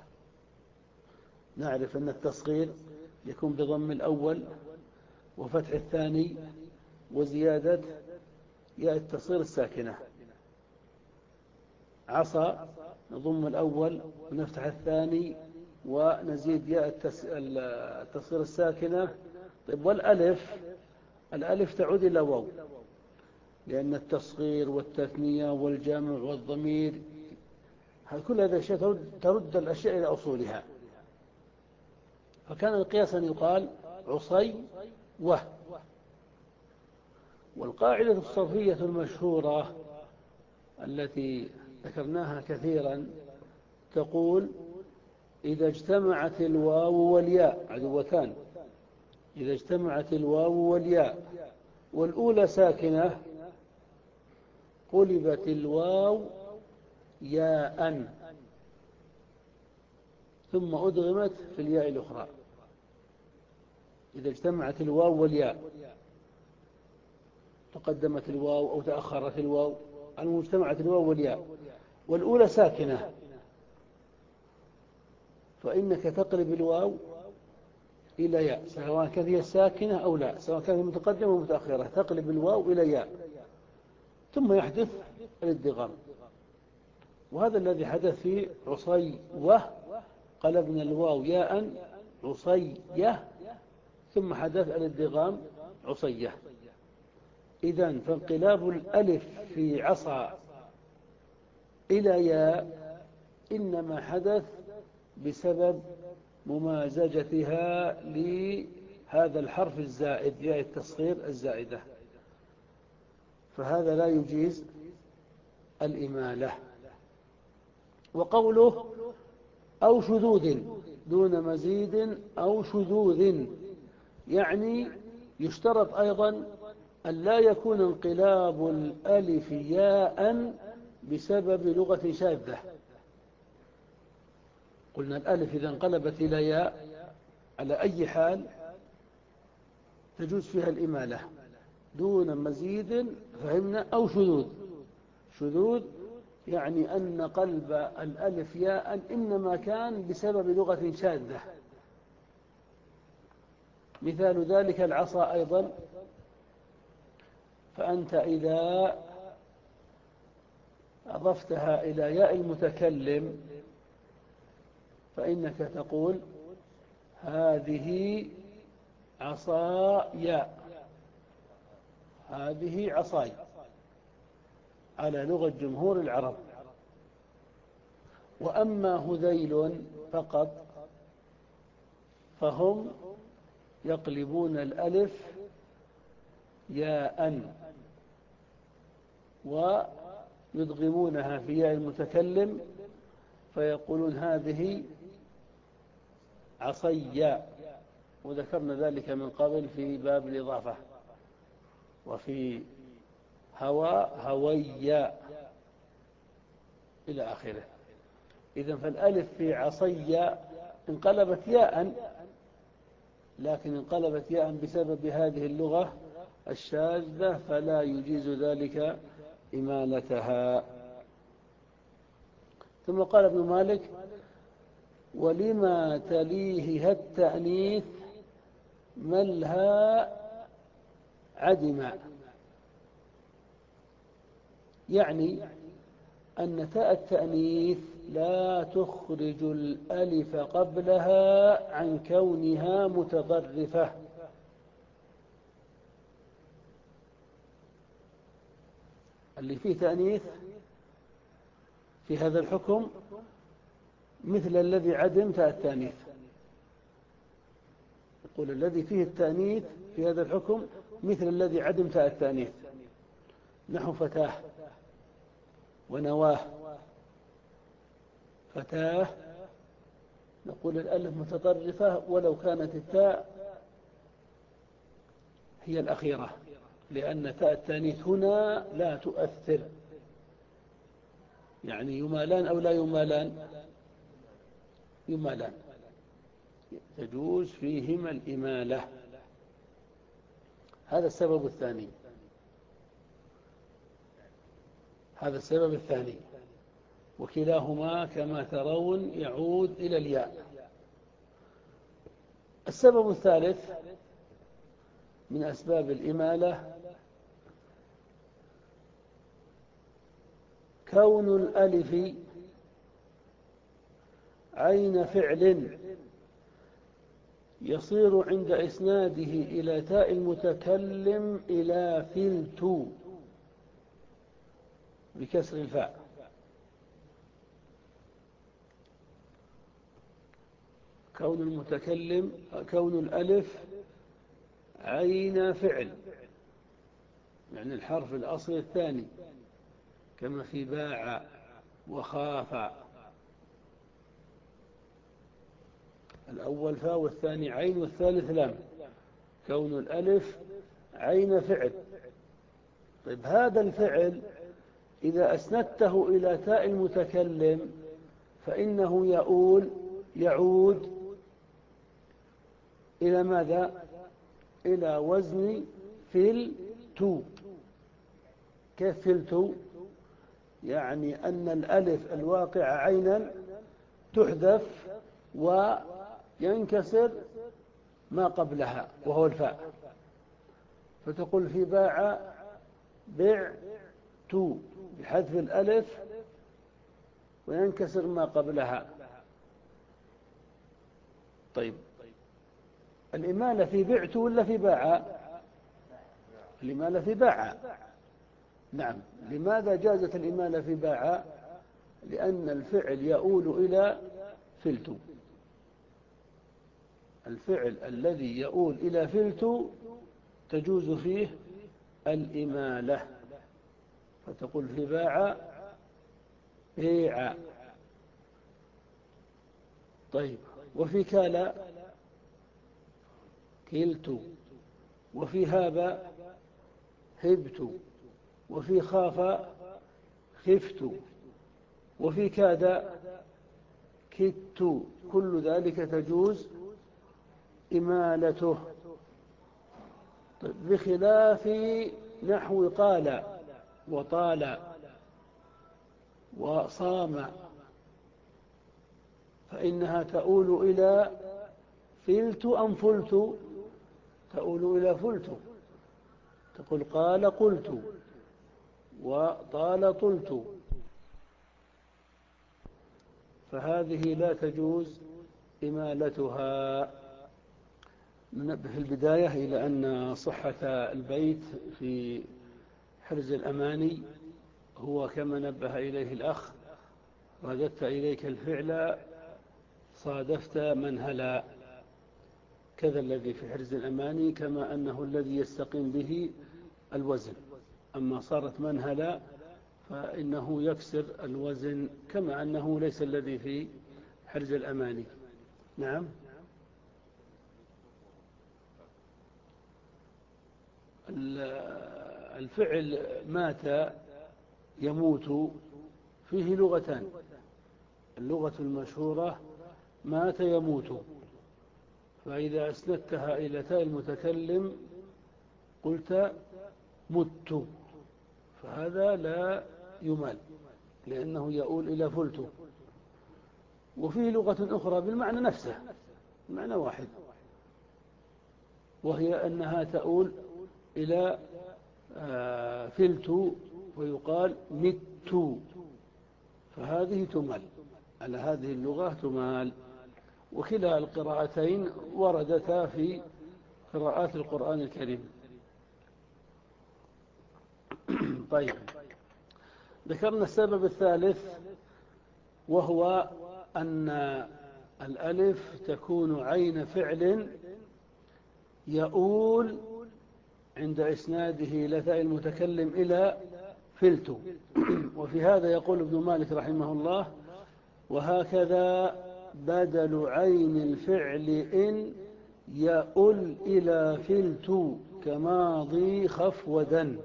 A: نعرف أن التصغير يكون بضم الأول وفتح الثاني وزيادة ياء التصغير الساكنة. عصا نضم الأول ونفتح الثاني ونزيد ياء التصغير الساكنة. طيب والألف، الألف تعود إلى واو، لأن التصغير والتثنية والجمع والضمير كل هذه الأشياء ترد الأشياء إلى أصولها، فكان القياس أن يقال عصي و. والقاعدة الصرفية المشهورة التي ذكرناها كثيرا تقول إذا اجتمعت الواو والياء عدوتان، إذا اجتمعت الواو والياء والأولى ساكنة قلبت الواو ياء ثم أدغمت في الياء الأخرى. إذا اجتمعت الواو والياء، تقدمت الواو أو تأخرت الواو، المجتمعت الواو والياء والأولى ساكنة، فإنك تقلب الواو إلى ياء سواء كانت هي الساكنة أو لا، سواء كانت متقدمة أو متأخرة، تقلب الواو إلى ياء ثم يحدث الادغام. وهذا الذي حدث في عصي و، قلبنا الواو ياء عصية ثم حدث الادغام عصية. إذن فانقلاب الألف في عصا إلى ياء إنما حدث بسبب ممازجتها لهذا الحرف الزائد ياء التصغير الزائدة، فهذا لا يجيز الإمالة. وقوله أو شذوذ دون مزيد أو شذوذ يعني يشترط أيضا أن لا يكون انقلاب الألف ياء بسبب لغة شاذة. قلنا الألف إذا انقلبت إلى ياء على أي حال تجوز فيها الإمالة دون مزيد، فهمنا. أو شذوذ، شذوذ يعني أن قلب الألف ياء إنما كان بسبب لغة شاذة. مثال ذلك العصا أيضا، فأنت إذا أضفتها إلى ياء المتكلم فإنك تقول هذه عصايا، هذه عصاي على لغة جمهور العرب. وأما هذيل فقط فهم يقلبون الألف ياء ويدغمونها في ياء المتكلم فيقولون هذه عصي، وذكرنا ذلك من قبل في باب الإضافة. وفي هوى هوي إلى آخره. إذن فالألف في عصي انقلبت ياء، لكن انقلبت ياء بسبب هذه اللغة الشاذة، فلا يجيز ذلك إمالتها. ثم قال ابن مالك: ولما تليه التأنيث ملها عدم، يعني أن تاء التأنيث لا تخرج الألف قبلها عن كونها متطرفة. اللي فيه تأنيث في هذا الحكم مثل الذي عدم تاء التأنيث. يقول الذي فيه التأنيث في هذا الحكم مثل الذي عدم تاء التأنيث، نحو فتاه ونواه. فتاه نقول الألف متطرفة ولو كانت التاء هي الأخيرة، لأن تاء التأنيث هنا لا تؤثر. يعني يمالان أو لا يمالان؟ يمالان، تجوز فيهما الإمالة. هذا السبب الثاني. هذا السبب الثاني، وكلاهما كما ترون يعود إلى الياء. السبب الثالث من أسباب الإمالة كون الألف عين فعل يصير عند إسناده إلى تاء المتكلم إلى فلت بكسر الفاء. كون المتكلم كون الألف عين فعل، يعني الحرف الأصلي الثاني، كما في باع وخاف. الأول فاء والثاني عين والثالث لام. كون الألف عين فعل. طيب هذا الفعل إذا أسندته إلى تاء المتكلم فإنه يؤول يعود إلى ماذا؟ إلى وزن فلتو. كيف فلتو؟ يعني أن الألف الواقع عينا تحذف وينكسر ما قبلها وهو الفاء، فتقول في باع بعت بحذف الألف وينكسر ما قبلها. طيب الإمالة في بعت ولا في باع؟ الإمالة في باع. نعم. لماذا جازت الإمالة في باع؟ لأن الفعل يؤول إلى فلت. الفعل الذي يؤول إلى فلت تجوز فيه الإمالة، فتقول في باع بيع. طيب وفي كالا كلت، وفي هاب هبت، وفي خاف خفت، وفي كاد كدت. كل ذلك تجوز إمالته. طيب بخلاف نحو قال وطال وصام، فإنها تؤول إلى فلت أم فلت؟ تؤول إلى فلت. تقول قال قلت وطال طلت، فهذه لا تجوز إمالتها. ننبه في البداية إلى أن صحة البيت في حرز الأماني هو كما نبه إليه الأخ: رددت إليك الفعل صادفت منهلا. كذا الذي في حرز الأماني، كما أنه الذي يستقيم به الوزن. أما صارت منهلا فإنه يكسر الوزن، كما أنه ليس الذي في حرز الأماني. نعم. الفعل مات يموت فيه لغتان. اللغة المشهورة مات يموت، فإذا أسندتها إلى تاء المتكلم قلت مت، فهذا لا يمال لأنه يؤول إلى فلت. وفيه لغة أخرى بالمعنى نفسه، المعنى واحد، وهي أنها تؤول إلى فلت ويقال مت، فهذه تمال، على هذه اللغة تمال. وكلا القراءتين وردتا في قراءات القرآن الكريم. طيب، ذكرنا السبب الثالث، وهو أن الألف تكون عين فعل يؤول عند إسناده إلى تاء المتكلم إلى فلت. وفي هذا يقول ابن مالك رحمه الله: وهكذا بدل عين الفعل إن يؤل إلى فلت كماضي خف ودن.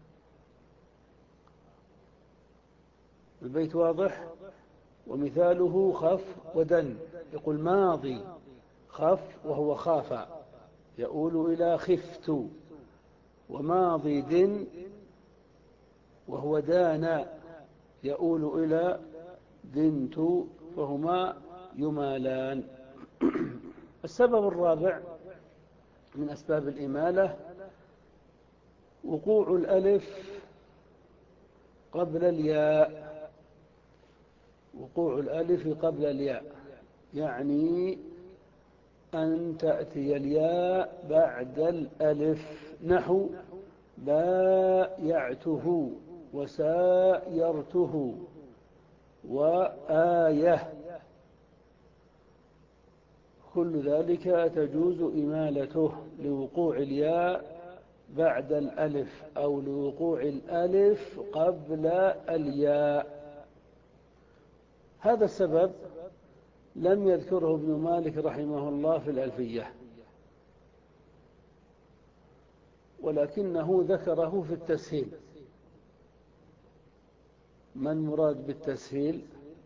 A: البيت واضح؟ ومثاله خف ودن، يقول ماضي خف وهو خاف يؤول إلى خفت، وماضي دن وهو دان يؤول إلى دنت، فهما يمالان. السبب الرابع من أسباب الإمالة وقوع الألف قبل الياء. وقوع الألف قبل الياء يعني أن تأتي الياء بعد الألف، نحو بايعته وسايرته وآية، كل ذلك تجوز إمالته لوقوع الياء بعد الألف أو لوقوع الألف قبل الياء. هذا السبب لم يذكره ابن مالك رحمه الله في الألفية، ولكنه ذكره في التسهيل. ما المراد بالتسهيل؟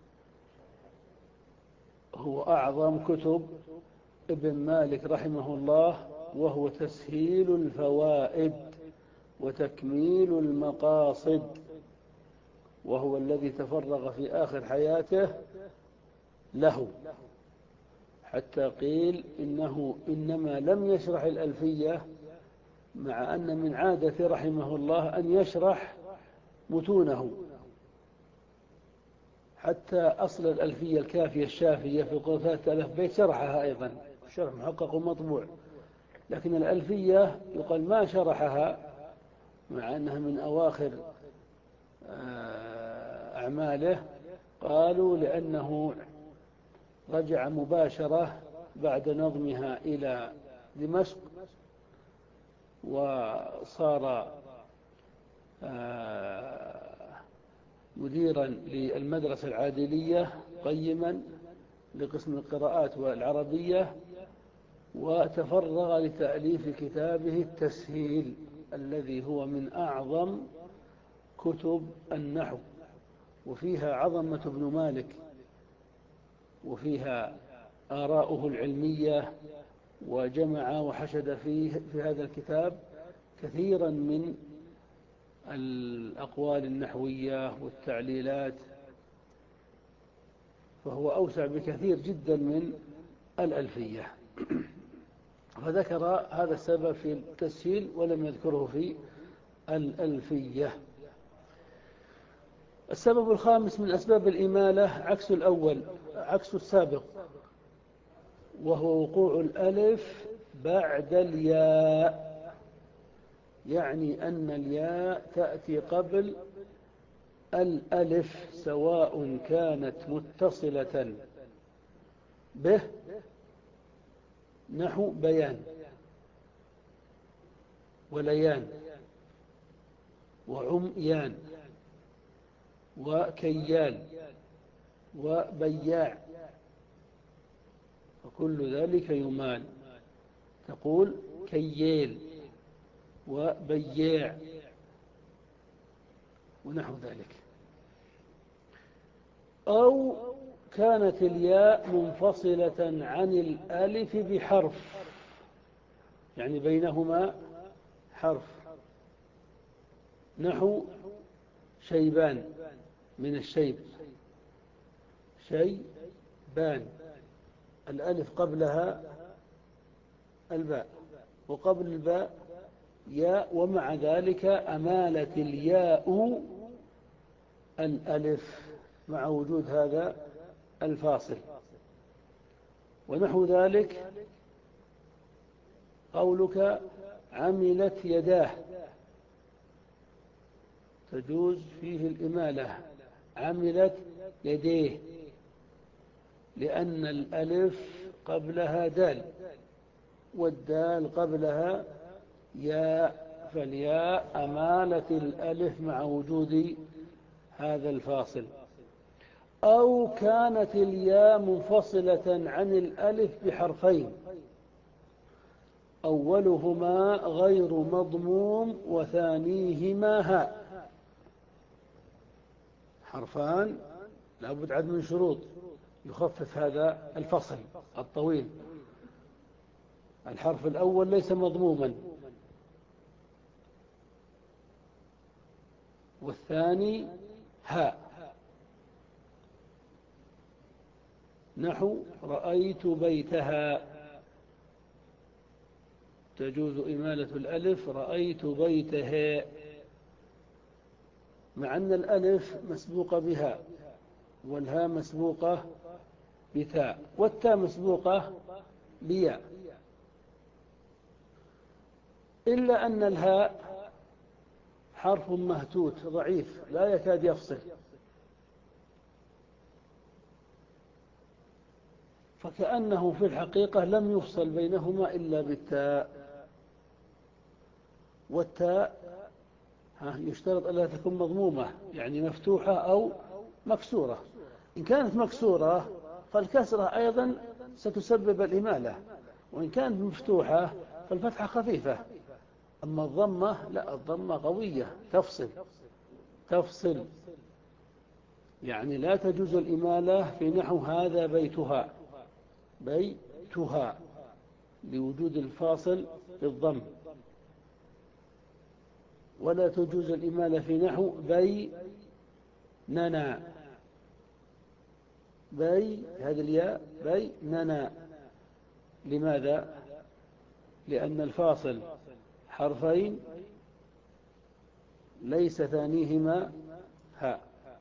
A: هو أعظم كتب ابن مالك رحمه الله، وهو تسهيل الفوائد وتكميل المقاصد، وهو الذي تفرغ في آخر حياته له، حتى قيل إنه إنما لم يشرح الألفية، مع أن من عادة رحمه الله أن يشرح متونه، حتى أصل الألفية الكافية الشافية في قول ثلاثة آلاف بيت شرحها أيضا، شرح محقق ومطبوع، لكن الألفية يقال ما شرحها، مع أنها من أواخر أعماله. قالوا لأنه رجع مباشرة بعد نظمها إلى دمشق، وصار مديرا للمدرسة العادلية قيما لقسم القراءات والعربية، وتفرغ لتأليف كتابه التسهيل الذي هو من أعظم كتب النحو، وفيها عظمة ابن مالك، وفيها آراؤه العلمية، وجمع وحشد فيه في هذا الكتاب كثيرا من الأقوال النحوية والتعليلات، فهو أوسع بكثير جدا من الألفية. فذكر هذا السبب في التسهيل ولم يذكره في الألفية. السبب الخامس من أسباب الإمالة عكس الأول، عكس السابق، وهو وقوع الألف بعد الياء، يعني أن الياء تأتي قبل الألف سواء كانت متصلة به نحو بيان وليان وعميان وكيال وبياع، فكل ذلك يمال. تقول كييل وبياع ونحو ذلك. أو كانت الياء منفصلة عن الألف بحرف، يعني بينهما حرف، نحو شيبان من الشيب، شيبان الألف قبلها الباء وقبل الباء ياء، ومع ذلك أمالت الياء الألف مع وجود هذا الفاصل. ونحو ذلك قولك عملت يداه، تجوز فيه الإمالة، عملت يديه، لأن الألف قبلها دال والدال قبلها ياء، فالياء أمالت الألف مع وجود هذا الفاصل. أو كانت الياء منفصلة عن الألف بحرفين، أولهما غير مضموم وثانيهما هاء. حرفان لابد عد من شروط يخفف هذا الفصل الطويل. الحرف الأول ليس مضموما، والثاني هاء، نحو رأيت بيتها، تجوز إمالة الألف رأيت بيتها، مع أن الألف مسبوقة بها والهاء مسبوقة بتاء والتاء مسبوقة بياء، إلا أن الهاء حرف مهتوت ضعيف لا يكاد يفصل، فكأنه في الحقيقة لم يفصل بينهما إلا بالتاء. والتاء يشترط ألا تكون مضمومة، يعني مفتوحة أو مكسورة. إن كانت مكسورة فالكسرة أيضا ستسبب الإمالة، وإن كانت مفتوحة فالفتحة خفيفة. أما الضمة لا، الضمة قوية تفصل تفصل يعني لا تجوز الإمالة في نحو هذا بيتها، بيتها لوجود الفاصل في الضم، ولا تجوز الإمالة في نحو بيننا، بي هذه الياء بيننا. لماذا؟ لأن الفاصل حرفين ليس ثانيهما هاء.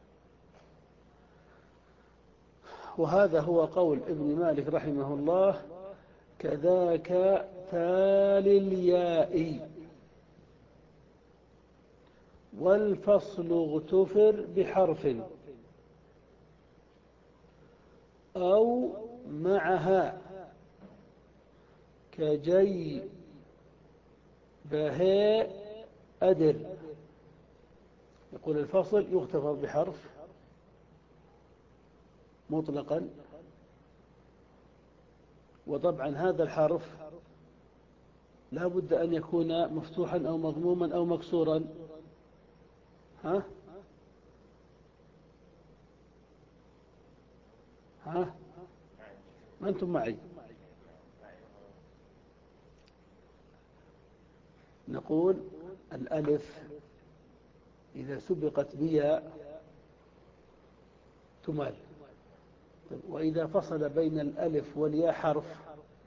A: وهذا هو قول ابن مالك رحمه الله: كذاك تالي الياء والفصل اغتفر بحرف أو معها كجي بهاء أدر. يقول الفصل يغتفر بحرف مطلقا، وطبعا هذا الحرف لا بد أن يكون مفتوحا أو مضموما أو مكسورا. ها ها ما أنتم معي؟ نقول الألف إذا سبقت بياء تمال، وإذا فصل بين الألف والياء حرف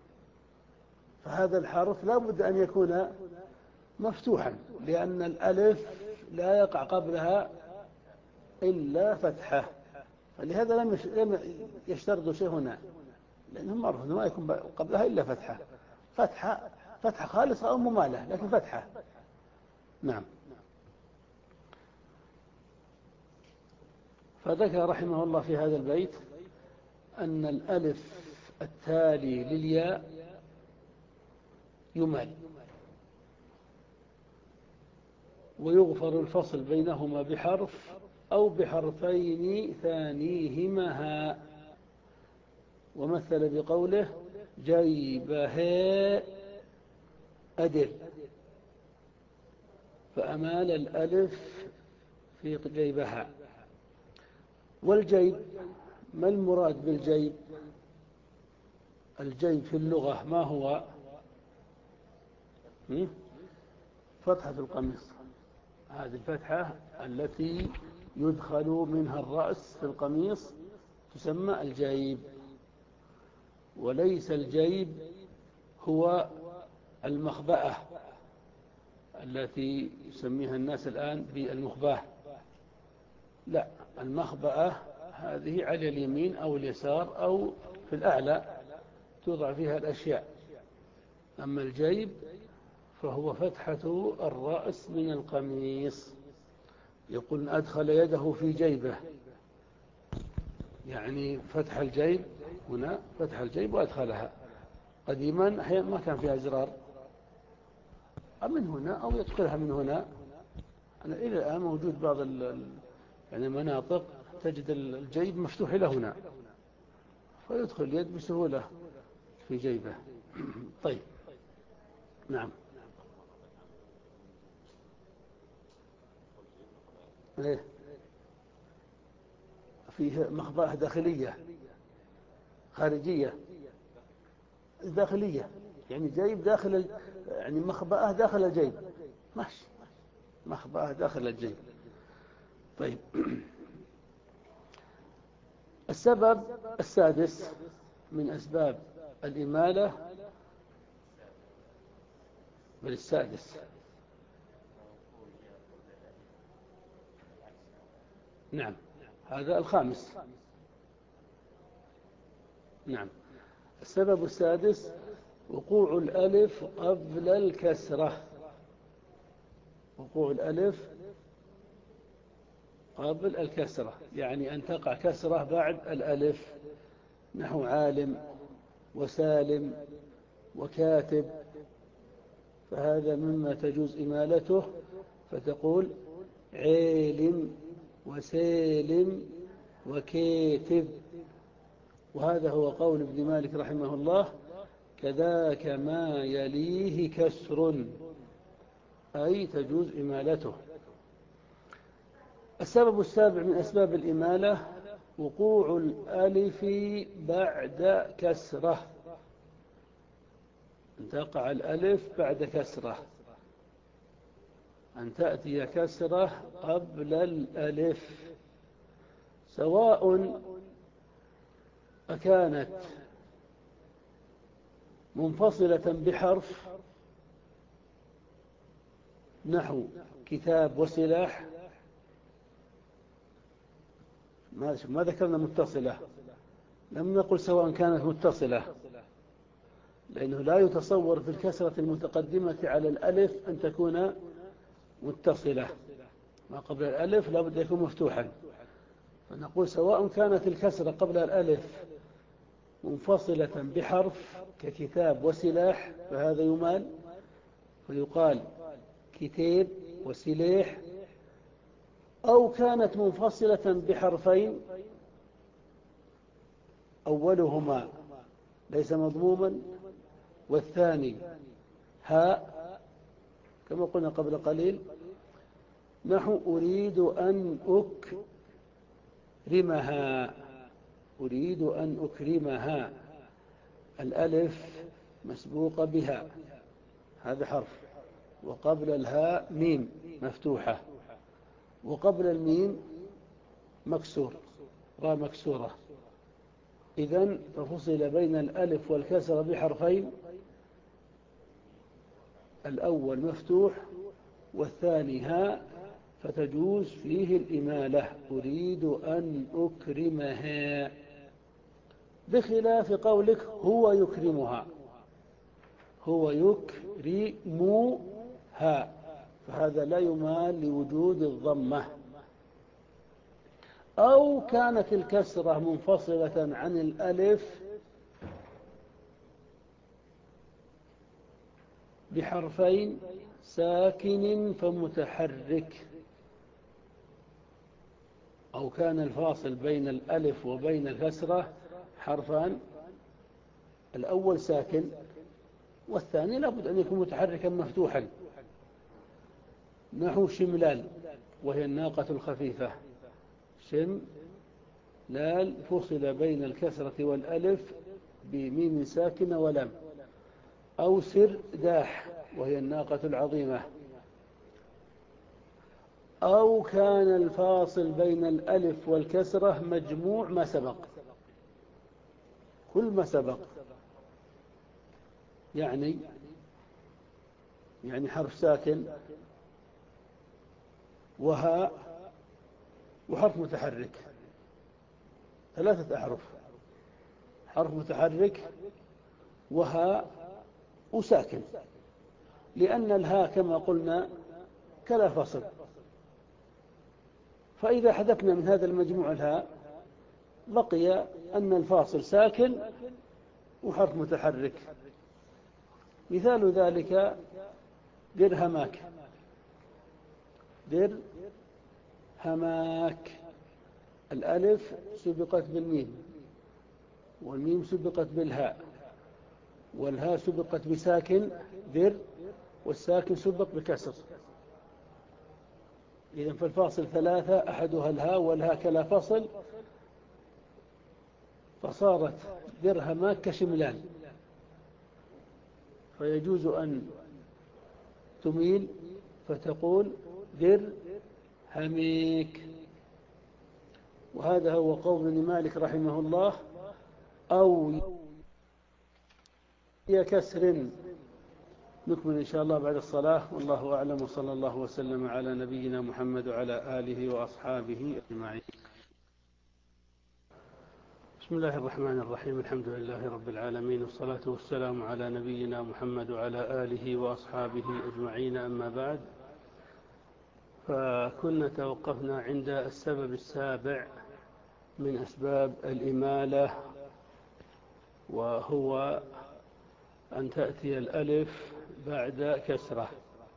A: فهذا الحرف لا بد أن يكون مفتوحا، لأن الألف لا يقع قبلها إلا فتحة، فلهذا لم يشترطوا شيء هنا، لأنهم معروف ما يكون قبلها إلا فتحة، فتحة فتحة خالصة أو ممالة، لكن فتحة. نعم. فذكر رحمه الله في هذا البيت أن الألف التالي للياء يمال، ويغفر الفصل بينهما بحرف أو بحرفين ثانيهما هاء. ومثل بقوله جيبها أدر، فأمال الألف في جيبها. والجيب، ما المراد بالجيب؟ الجيب في اللغة ما هو؟ فتحة القميص، هذه الفتحة التي يدخل منها الرأس في القميص تسمى الجيب. وليس الجيب هو المخبأة التي يسميها الناس الآن بالمخباه، لا، المخبأة هذه على اليمين أو اليسار أو في الأعلى توضع فيها الأشياء. أما الجيب فهو فتحة الرأس من القميص. يقول أدخل يده في جيبه، يعني فتح الجيب هنا، فتح الجيب وأدخلها. قديما أحيانا ما كان فيها أزرار، من هنا أو يدخلها من هنا. أنا إلى الآن موجود بعض يعني المناطق تجد الجيب مفتوح إلى هنا، فيدخل اليد بسهولة في جيبه. طيب، نعم. إيه؟ فيه مخبأة داخلية خارجية، داخلية يعني جيب داخل، يعني مخبأة داخل الجيب، ماشي، مخبأة داخل الجيب. طيب، السبب السادس من أسباب الإمالة، بل السادس، نعم، هذا الخامس، نعم. السبب السادس وقوع الألف قبل الكسرة، وقوع الألف قبل الكسرة، يعني أن تقع كسرة بعد الألف، نحو عالم وسالم وكاتب، فهذا مما تجوز إمالته، فتقول عالم وسالم وكاتب. وهذا هو قول ابن مالك رحمه الله: كذاك ما يليه كسر، أي تجوز إمالته. السبب السابع من أسباب الإمالة وقوع الألف بعد كسرة، أن تقع الألف بعد كسرة، أن تأتي كسرة قبل الألف، سواء أكانت منفصلة بحرف نحو كتاب وسلاح، ما ذكرنا متصلة، لم نقل سواء كانت متصلة، لأنه لا يتصور في الكسرة المتقدمة على الألف أن تكون متصلة، ما قبل الألف لا بد يكون مفتوحا. فنقول سواء كانت الكسرة قبل الألف منفصلة بحرف ككتاب وسلاح فهذا يمال، فيقال كتاب وسلاح، أو كانت منفصلة بحرفين أولهما ليس مضموما والثاني هاء، كما قلنا قبل قليل، نحو أريد أن أكرمها، أريد أن أكرمها، الألف مسبوقة بها، هذا حرف، وقبل الهاء ميم مفتوحة، وقبل الميم مكسور، راء مكسورة. إذن ففصل بين الألف والكسر بحرفين، الأول مفتوح والثاني هاء، فتجوز فيه الإمالة، أريد أن أكرمها، بخلاف قولك هو يكرمها، هو يكرمها، فهذا لا يمال لوجود الضمة. أو كانت الكسرة منفصلة عن الألف بحرفين ساكن فمتحرك، أو كان الفاصل بين الألف وبين الكسرة حرفان، الأول ساكن والثاني لابد أن يكون متحركا مفتوحا، نحو شملال وهي الناقة الخفيفة. شملال فصل بين الكسرة والألف بميم ساكنة ولام. أو سرداح وهي الناقة العظيمة. أو كان الفاصل بين الألف والكسرة مجموع ما سبق، كل ما سبق، يعني يعني حرف ساكن وهاء وحرف متحرك، ثلاثة أحرف، حرف متحرك وهاء وساكن، لأن الهاء كما قلنا كلا فصل، فإذا حذفنا من هذا المجموع الهاء بقي أن الفاصل ساكن وحرف متحرك. مثال ذلك درهماك، درهماك، الألف سبقت بالميم، والميم سبقت بالهاء، والهاء سبقت بساكن در، والساكن سبق بكسر. إذن فالفاصل ثلاثة، أحدها الهاء، والهاء كلا فصل، فصارت درهماك كشملان، فيجوز أن تميل فتقول درهميك. وهذا هو قول ابن مالك رحمه الله. أو يكسر. نكمل إن شاء الله بعد الصلاة، والله أعلم، وصلى الله وسلم على نبينا محمد وعلى آله وأصحابه أجمعين. بسم الله الرحمن الرحيم. الحمد لله رب العالمين، والصلاة والسلام على نبينا محمد وعلى آله وأصحابه أجمعين. أما بعد، فكنا توقفنا عند السبب السابع من أسباب الإمالة، وهو أن تأتي الألف بعد كسرة.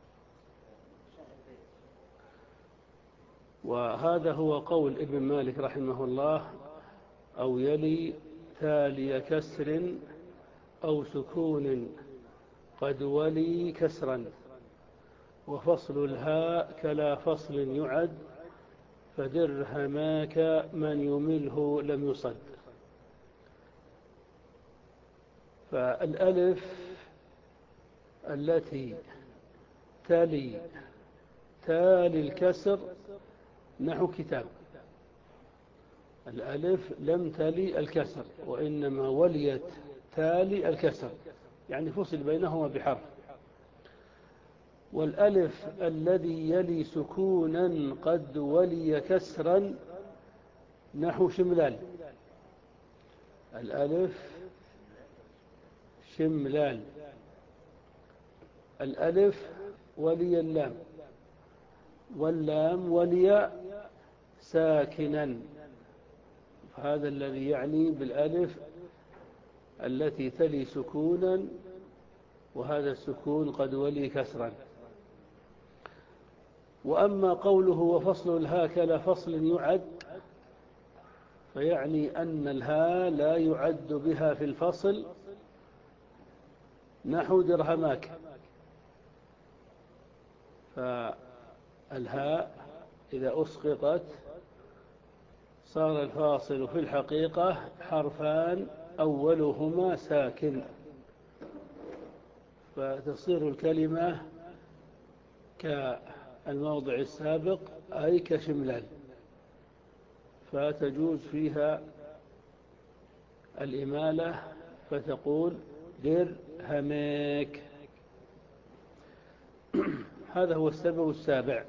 A: وهذا هو قول ابن مالك رحمه الله: أو يلي تالي كسر أو سكون قد ولي كسرا، وفصل الهاء كلا فصل يعد، فدرهماك من يمله لم يصد. فالألف التي تالي تالي الكسر نحو كتاب، الألف لم تلي الكسر، وإنما وليت تالي الكسر، يعني فصل بينهما بحرف. والألف الذي يلي سكونا قد ولي كسرا نحو شملال، الألف شملال، الألف ولي اللام، واللام ولي ساكنا. هذا الذي يعني بالألف التي تلي سكونا، وهذا السكون قد ولي كسرا. وأما قوله وفصل الهاء كلا فصل يعد، فيعني أن الهاء لا يعد بها في الفصل نحو درهماك، فالهاء إذا أسقطت صار الفاصل في الحقيقة حرفان أولهما ساكن، فتصير الكلمة كالموضع السابق أي كشملال، فتجوز فيها الإمالة، فتقول درهميك. هذا هو السبب السابع.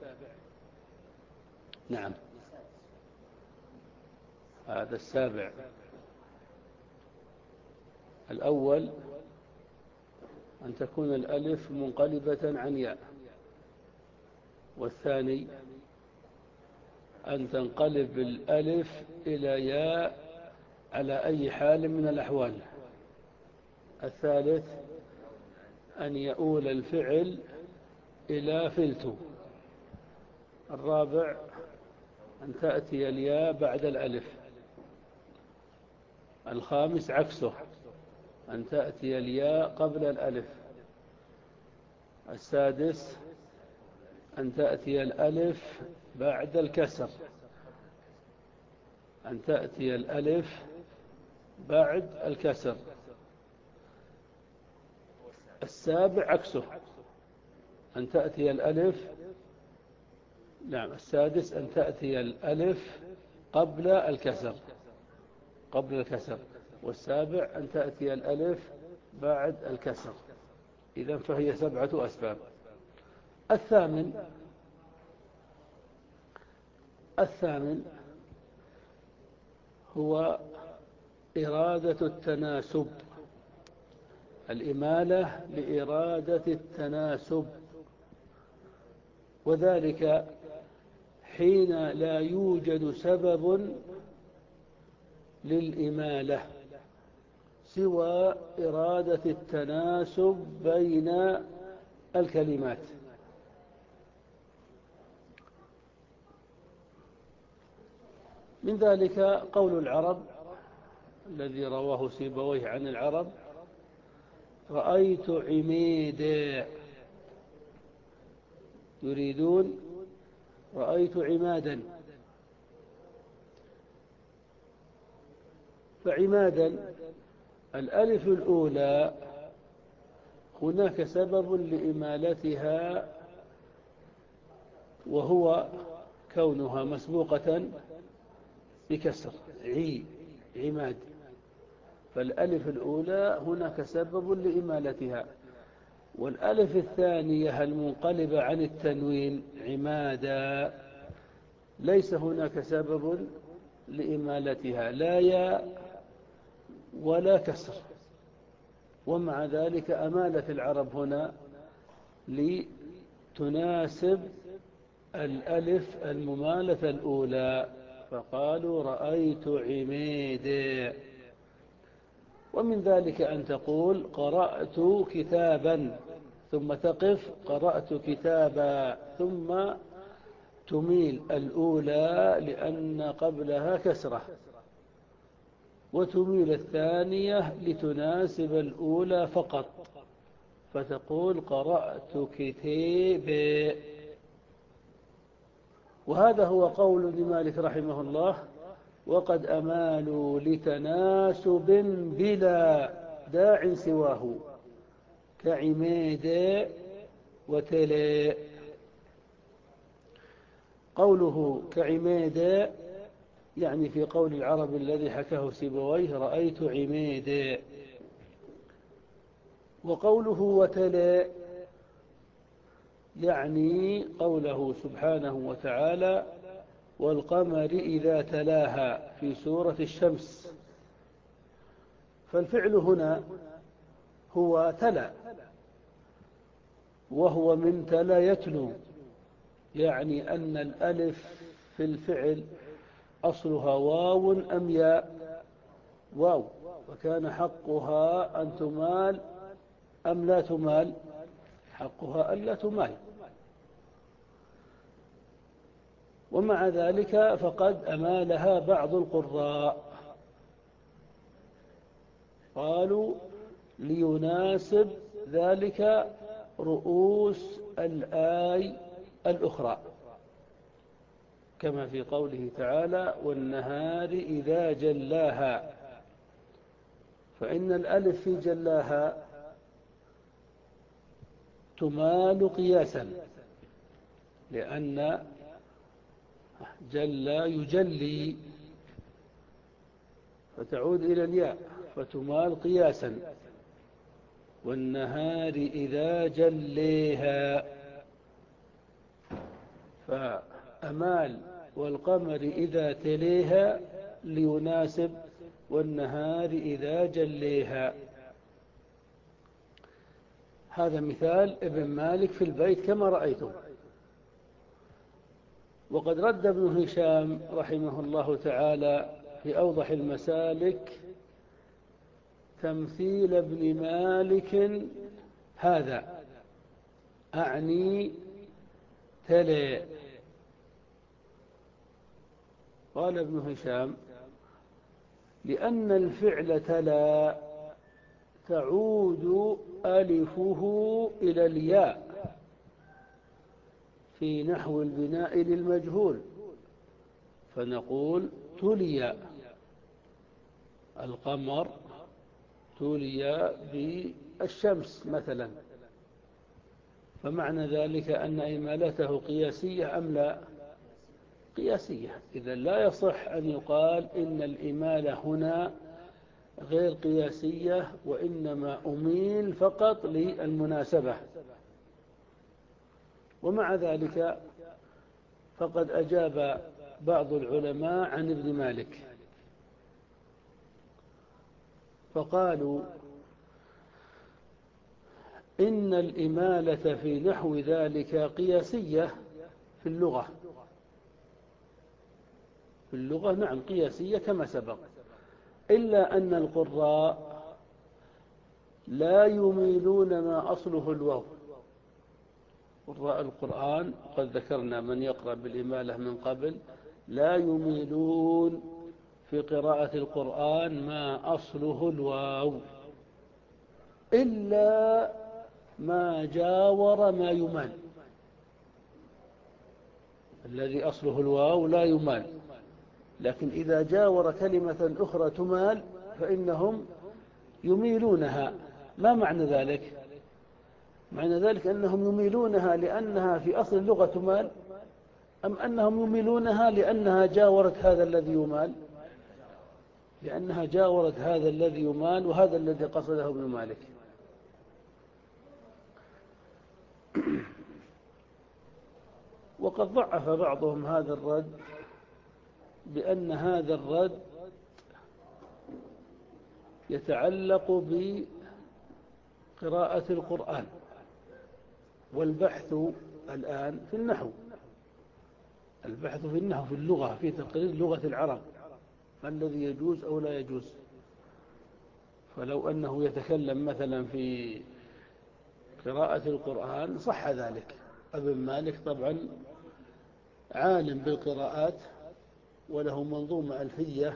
A: نعم، هذا السابع. الأول أن تكون الألف منقلبة عن ياء، والثاني أن تنقلب الألف إلى ياء على أي حال من الأحوال، الثالث أن يؤول الفعل إلى فلت، الرابع أن تأتي الياء بعد الألف، الخامس عكسه أن تأتي الياء قبل الألف، السادس أن تأتي الألف بعد الكسر، أن تأتي الألف بعد الكسر. السابع عكسه، أن تأتي الألف، نعم السادس أن تأتي الألف قبل الكسر، قبل الكسر. والسابع أن تأتي الألف بعد الكسر. إذن فهي سبعة أسباب. الثامن الثامن هو إرادة التناسب، الإمالة لإرادة التناسب، وذلك حين لا يوجد سبب للإمالة سوى إرادة التناسب بين الكلمات. من ذلك قول العرب الذي رواه سيبويه عن العرب: رأيت عميدا، يريدون رأيت عمادا. فعمادا الألف الأولى هناك سبب لإمالتها، وهو كونها مسبوقة بكسر، عي عماد. فالألف الأولى هناك سبب لإمالتها. والألف الثانية المنقلبة عن التنوين عمادا ليس هناك سبب لإمالتها، لا ياء ولا كسر، ومع ذلك أمالت العرب هنا لتناسب الألف الممالة الأولى، فقالوا رأيت عميدا. ومن ذلك أن تقول قرأت كتابا، ثم تقف قرأت كتابا، ثم تميل الأولى لأن قبلها كسرة، وتميل الثانية لتناسب الأولى فقط، فتقول قرأت كتابا. وهذا هو قول ابن مالك رحمه الله: وقد أمالوا لتناسب بلا داع سواه، كعماد وتلا. قوله كعماد يعني في قول العرب الذي حكاه سيبويه: رأيت عماد. وقوله وتلا يعني قوله سبحانه وتعالى: والقمر إذا تلاها، في سورة الشمس. فالفعل هنا هو تلا، وهو من تلا يتلو، يعني أن الألف في الفعل أصلها واو أم ياء؟ واو، وكان حقها أن تمال أم لا تمال؟ حقها أن لا تمال. ومع ذلك فقد أمالها بعض القراء، قالوا ليناسب ذلك رؤوس الآي الأخرى، كما في قوله تعالى: والنهار إذا جلاها. فإن الألف في جلاها تمال قياسا، لأن جلى يجلي، فتعود إلى الياء فتمال قياسا. والنهار إذا جليها، فأمال والقمر إذا تليها ليناسب والنهار إذا جليها. هذا مثال ابن مالك في البيت كما رأيتم. وقد رد ابن هشام رحمه الله تعالى في أوضح المسالك تمثيل ابن مالك هذا، أعني تلي. قال ابن هشام: لأن الفعل تلا تعود ألفه إلى الياء في نحو البناء للمجهول، فنقول تلي القمر تلي بالشمس مثلا، فمعنى ذلك أن إمالته قياسية أم لا؟ قياسية. إذا لا يصح أن يقال إن الإمالة هنا غير قياسية، وإنما أميل فقط للمناسبة. ومع ذلك فقد أجاب بعض العلماء عن ابن مالك فقالوا إن الإمالة في نحو ذلك قياسية في اللغة. في اللغة نعم قياسية كما سبق، إلا أن القراء لا يميلون ما أصله الواو. قراء القرآن قد ذكرنا من يقرأ بالإمالة من قبل لا يميلون في قراءة القرآن ما أصله الواو، إلا ما جاور ما يمال. الذي أصله الواو لا يمال، لكن إذا جاور كلمة أخرى تمال فإنهم يميلونها. ما معنى ذلك؟ معنى ذلك أنهم يميلونها لأنها في أصل اللغة تمال، أم أنهم يميلونها لأنها جاورت هذا الذي يمال؟ لأنها جاورت هذا الذي يمال، وهذا الذي قصده ابن مالك. وقد ضعف بعضهم هذا الرد بأن هذا الرد يتعلق بقراءة القرآن، والبحث الآن في النحو، البحث في النحو في اللغة، في تقرير لغة العرب، ما الذي يجوز أو لا يجوز. فلو أنه يتكلم مثلا في قراءة القرآن صح ذلك. ابن مالك طبعا عالم بالقراءات، وله منظومة ألفية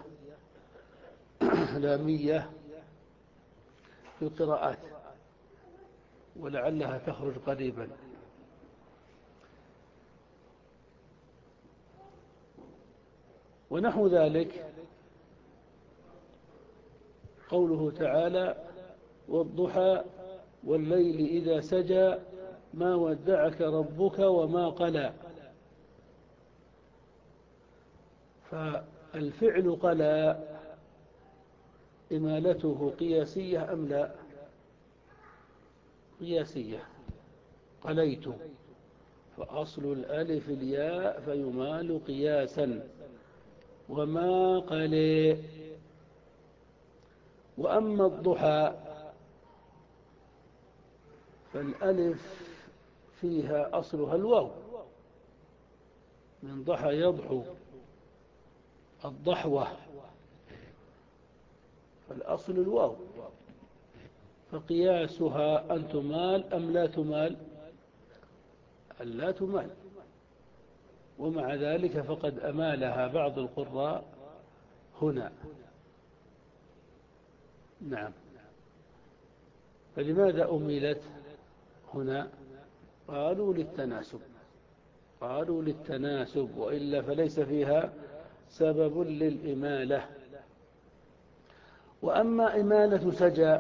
A: لامية في القراءات، ولعلها تخرج قريبا. ونحو ذلك قوله تعالى: والضحى والليل إذا سجى ما ودعك ربك وما قلى. فالفعل قلى إمالته قياسية أم لا؟ قياسية. قليت، فأصل الألف الياء فيمال قياسا. وما قلي. وأما الضحى فالألف فيها أصلها الواو، من ضحى يضحو الضحوة، فالأصل الواو، فقياسها أن تمال أم لا تمال؟ أن لا تمال. ومع ذلك فقد أمالها بعض القراء هنا. نعم. فلماذا أميلت هنا؟ قالوا للتناسب، قالوا للتناسب، وإلا فليس فيها سبب للإمالة. وأما إمالة سجى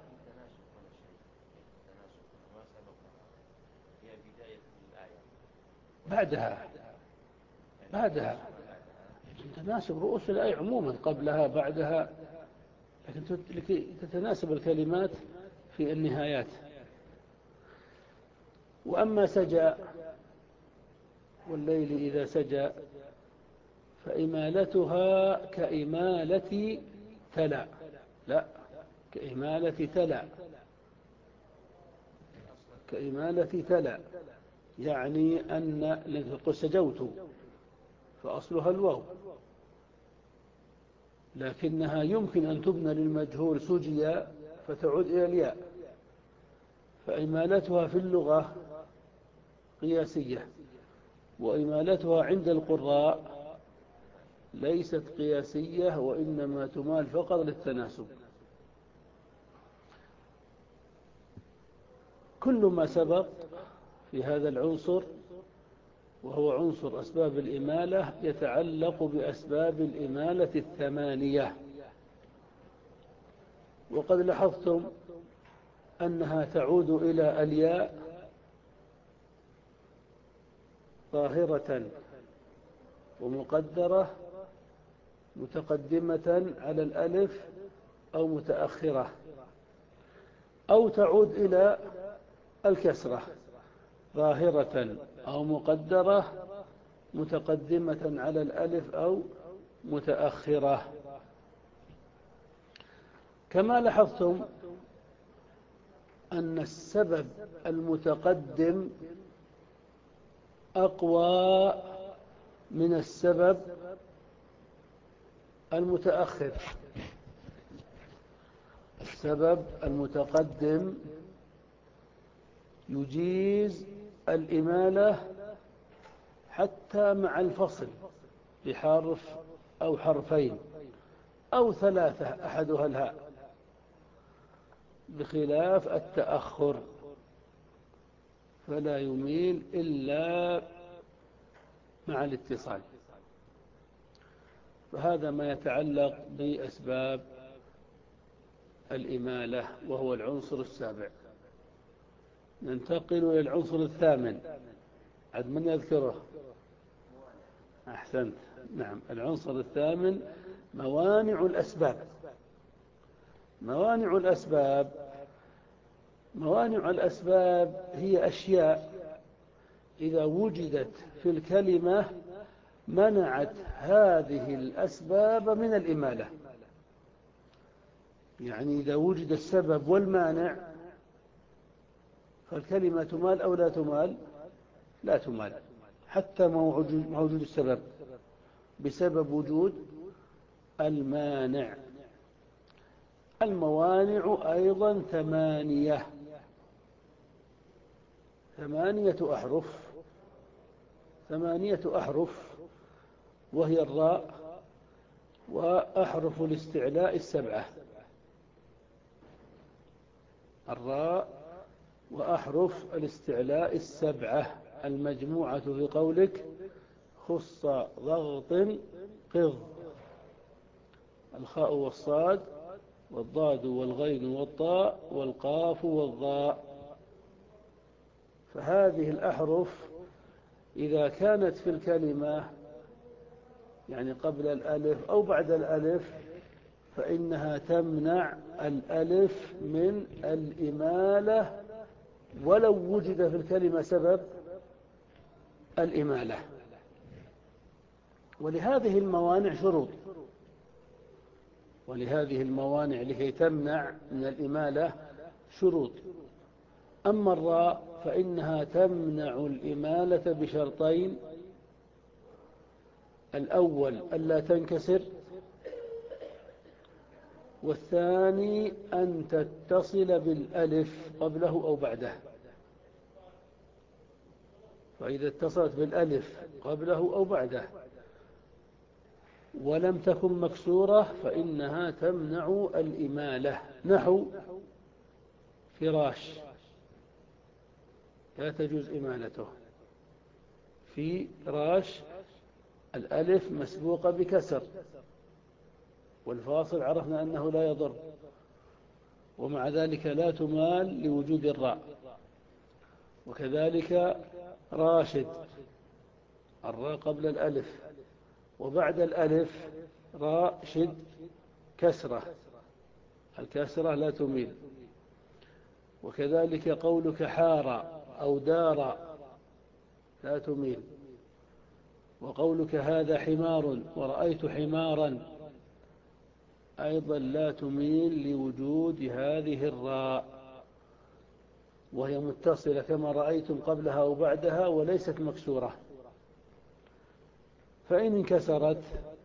A: بعدها بعدها تناسب رؤوس الآية عموما، قبلها بعدها، لكن لكي تتناسب الكلمات في النهايات. وأما سجى والليل إذا سجى فإمالتها كإمالة تلا، لا كإمالة تلا، كإمالة تلا، يعني أن لتقول سجوت فأصلها الواو، لكنها يمكن أن تبنى للمجهول سجي فتعود إلى الياء، فإمالتها في اللغة قياسية، وإمالتها عند القراء ليست قياسية، وإنما تمال فقط للتناسب. كل ما سبق في هذا العنصر وهو عنصر أسباب الإمالة يتعلق بأسباب الإمالة الثمانية. وقد لاحظتم أنها تعود إلى الياء ظاهرة ومقدرة متقدمة على الألف أو متأخرة، أو تعود إلى الكسرة ظاهرة أو مقدرة متقدمة على الألف أو متأخرة. كما لاحظتم أن السبب المتقدم أقوى من السبب المتأخر. السبب المتقدم يجيز الإمالة حتى مع الفصل بحرف أو حرفين أو ثلاثة أحدها الهاء، بخلاف التأخر فلا يميل إلا مع الاتصال. فهذا ما يتعلق بأسباب الإمالة وهو العنصر السابع. ننتقل إلى العنصر الثامن. عد من يذكره؟ أحسنت، نعم. العنصر الثامن موانع الأسباب. موانع الأسباب موانع الأسباب هي أشياء إذا وجدت في الكلمة منعت هذه الأسباب من الإمالة. يعني إذا وجد السبب والمانع فالكلمة تمال أو لا تمال؟ لا تمال حتى مع وجود السبب، بسبب وجود المانع. الموانع أيضا ثمانية ثمانية أحرف ثمانية أحرف وهي الراء وأحرف الاستعلاء السبعة. الراء وأحرف الاستعلاء السبعة المجموعة في قولك خص ضغط قض. الخاء والصاد والضاد والغين والطاء والقاف والضاء. فهذه الأحرف إذا كانت في الكلمة يعني قبل الألف أو بعد الألف فإنها تمنع الألف من الإمالة ولو وجد في الكلمة سبب الإمالة. ولهذه الموانع شروط، ولهذه الموانع لكي تمنع من الإمالة شروط. أما الراء فإنها تمنع الإمالة بشرطين: الأول ألا تنكسر، والثاني أن تتصل بالألف قبله أو بعده. فإذا اتصلت بالألف قبله أو بعده ولم تكن مكسورة فإنها تمنع الإمالة. نحو فراش لا تجوز إمالته. في راش الألف مسبوقة بكسر، والفاصل عرفنا أنه لا يضر، ومع ذلك لا تمال لوجود الراء. وكذلك راشد الراء قبل الألف وبعد الألف راء شد كسرة، الكسرة لا تميل. وكذلك قولك حار أو دار لا تميل. وقولك هذا حمار ورأيت حمارا أيضا لا تميل لوجود هذه الراء، وهي متصلة كما رأيتم قبلها وبعدها وليست مكسورة. فإن انكسرت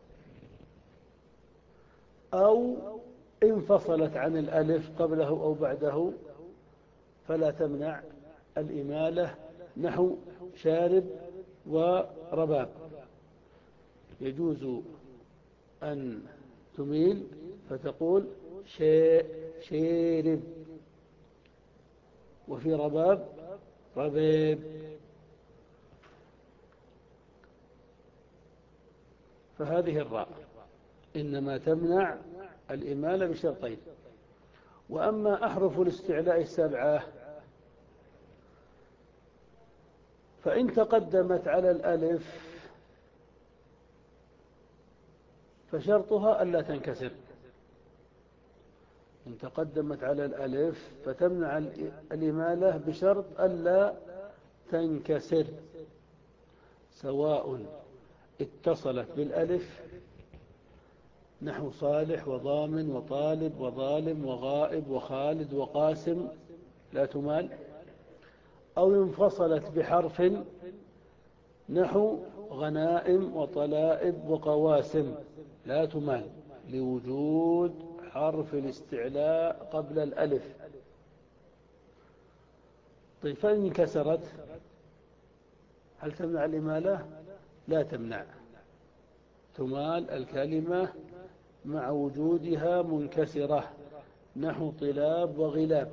A: أو انفصلت عن الألف قبله أو بعده فلا تمنع الإمالة. نحو شارب ورباب يجوز أن تميل فتقول شارب، وفي رباب رباب. فهذه الراء إنما تمنع الإمالة بشرطين. وأما أحرف الاستعلاء السبعة فإن تقدمت على الألف فشرطها ألا تنكسر. إن تقدمت على الألف فتمنع الإمالة بشرط ألا تنكسر، سواء اتصلت بالألف نحو صالح وضامن وطالب وظالم وغائب وخالد وقاسم لا تمال، أو انفصلت بحرف نحو غنائم وطلائب وقواسم لا تمال لوجود حرف الاستعلاء قبل الألف. طيب فإن انكسرت هل تمنع الإمالة؟ لا تمنع، تمال الكلمة مع وجودها منكسرة نحو طلاب وغلاب.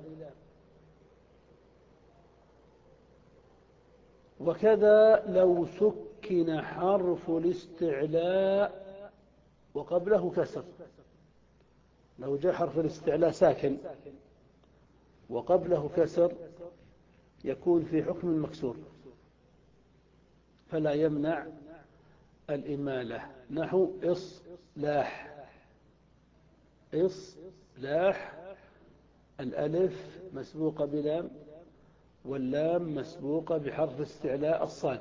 A: وكذا لو سكن حرف الاستعلاء وقبله كسر، لو جاء حرف الاستعلاء ساكن وقبله كسر يكون في حكم المكسور فلا يمنع الإمالة، نحو إصلاح. إصلاح الألف مسبوقة بلام واللام مسبوقة بحرف استعلاء الصاد،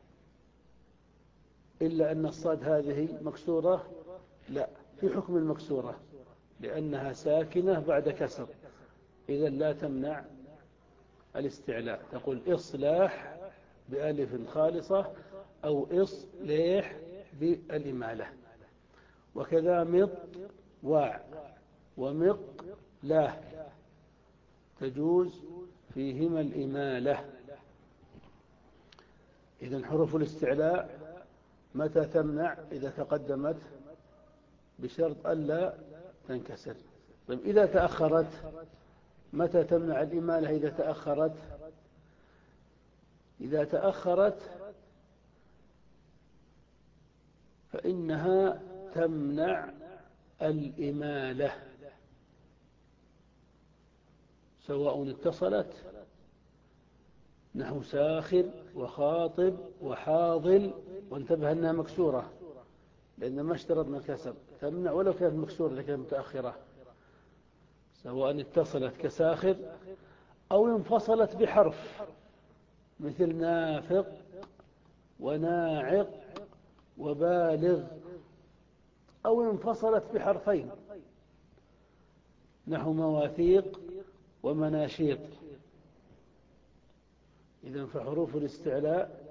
A: إلا أن الصاد هذه مكسورة، لا في حكم المكسورة لأنها ساكنة بعد كسر، إذا لا تمنع الاستعلاء، تقول إصلاح بألف خالصة أو إصليح بالإمالة. وكذا مط واع ومق لا تجوز فيهما الإمالة. إذن حروف الاستعلاء متى تمنع؟ إذا تقدمت بشرط ألا تنكسر. طيب إذا تأخرت متى تمنع الإمالة؟ إذا تأخرت إذا تأخرت فإنها تمنع الإمالة سواء اتصلت نحو ساخر وخاطب وحاضل، وانتبه أنها مكسورة لأن ما اشترطنا الكسر، تمنع ولو كانت مكسورة لكن متأخرة، سواء اتصلت كساخر أو انفصلت بحرف مثل نافق وناعق وبالغ، أو انفصلت بحرفين نحو مواثيق ومناشيط. إذن فحروف الاستعلاء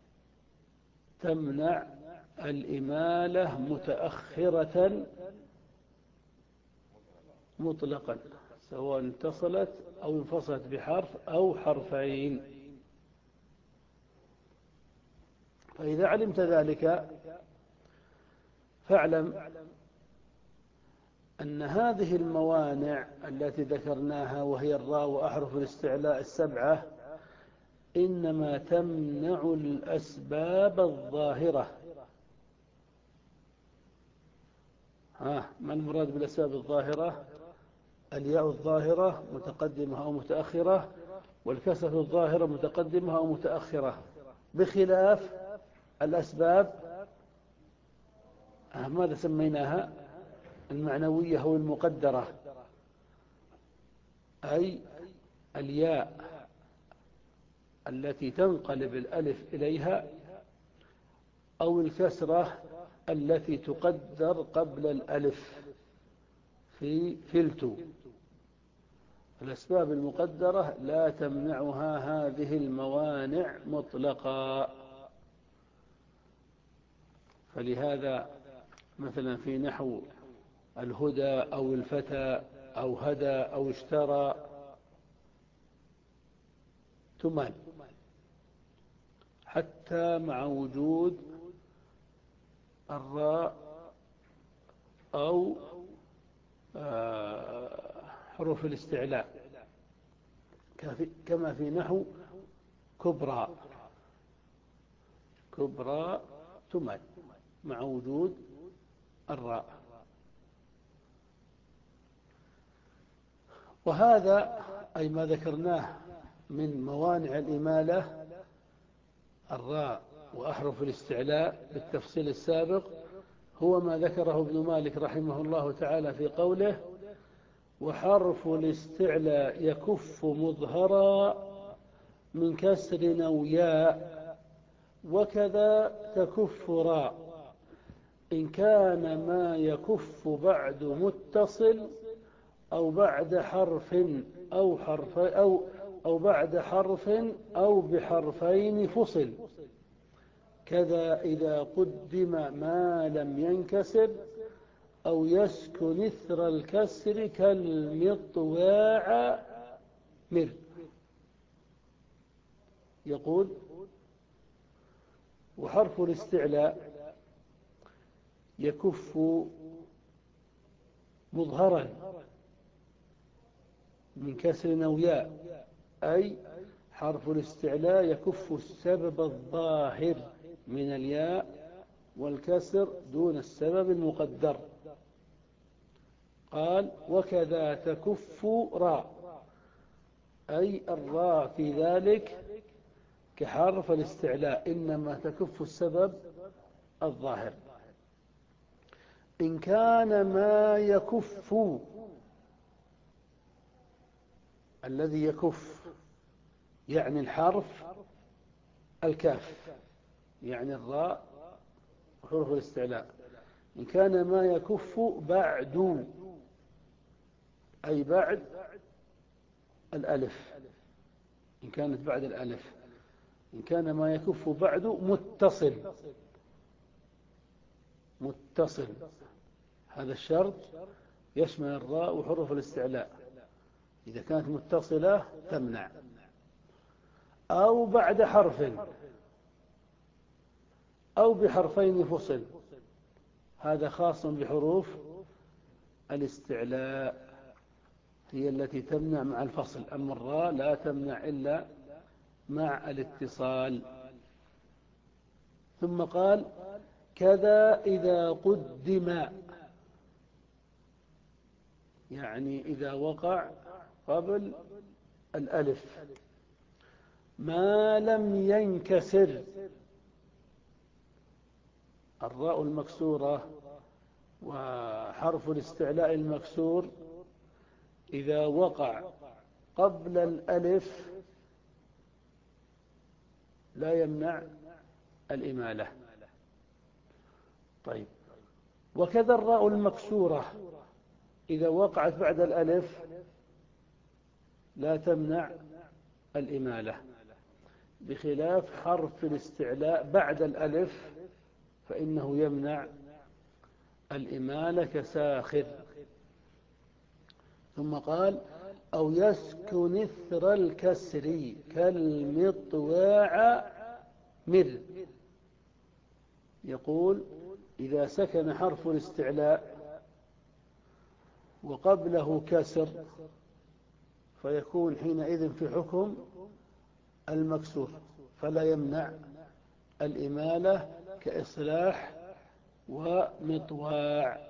A: تمنع الإمالة متأخرة مطلقا سواء اتصلت أو انفصلت بحرف أو حرفين. فإذا علمت ذلك فاعلم أن هذه الموانع التي ذكرناها وهي الراء وأحرف الاستعلاء السبعة إنما تمنع الأسباب الظاهرة. ها ما المراد بالأسباب الظاهرة؟ الياء الظاهرة متقدمة أو متأخرة، والكسرة الظاهرة متقدمة أو متأخرة، بخلاف الأسباب ماذا سميناها؟ المعنوية أو المقدرة، أي الياء التي تنقلب الألف إليها أو الكسرة التي تقدر قبل الألف في فلتو. الأسباب المقدرة لا تمنعها هذه الموانع مطلقا. فلهذا مثلا في نحو الهدى أو الفتى أو هدى أو اشترى تمال حتى مع وجود الراء أو حروف الاستعلاء، كما في نحو كبرى كبرى تمال مع وجود الراء. وهذا أي ما ذكرناه من موانع الإمالة، الراء وأحرف الاستعلاء بالتفصيل السابق، هو ما ذكره ابن مالك رحمه الله تعالى في قوله: وحرف الاستعلاء يكف مظهرا من كسر أو ياء، وكذا تكف راء إن كان ما يكف بعد متصل أو بعد حرف أو حرف أو أو بعد حرف أو بحرفين فصل. كذا إذا قدم ما لم ينكسر أو يسكن إثر الكسر كالمطواع مر. يقول: وحرف الاستعلاء يكف مظهرا من كسر أو ياء، أي حرف الاستعلاء يكف السبب الظاهر من الياء والكسر دون السبب المقدر. قال: وكذا تكف راء، أي الراء في ذلك كحرف الاستعلاء إنما تكف السبب الظاهر. إن كان ما يكف، الذي يكف يعني الحرف الكاف، يعني الراء وحروف الاستعلاء. إن كان ما يكف بعد، أي بعد الألف، إن كانت بعد الألف، إن كان ما يكف بعد متصل، متصل هذا الشرط يشمل الراء وحروف الاستعلاء، إذا كانت متصلة تمنع، أو بعد حرف أو بحرفين فصل، هذا خاص بحروف الاستعلاء، هي التي تمنع مع الفصل، أما الراء لا تمنع إلا مع الاتصال. ثم قال: كذا إذا قدم، يعني إذا وقع قبل الألف ما لم ينكسر، الراء المكسورة وحرف الاستعلاء المكسور إذا وقع قبل الألف لا يمنع الإمالة. طيب، وكذا الراء المكسورة إذا وقعت بعد الألف لا تمنع الإمالة، بخلاف حرف الاستعلاء بعد الألف فإنه يمنع الإمالة كساخر. ثم قال: أو يسكن إثر الكسر كالمطواع مر. يقول: إذا سكن حرف الاستعلاء وقبله كسر فيكون حينئذ في حكم المكسور، فلا يمنع الإمالة كإصلاح ومطواع.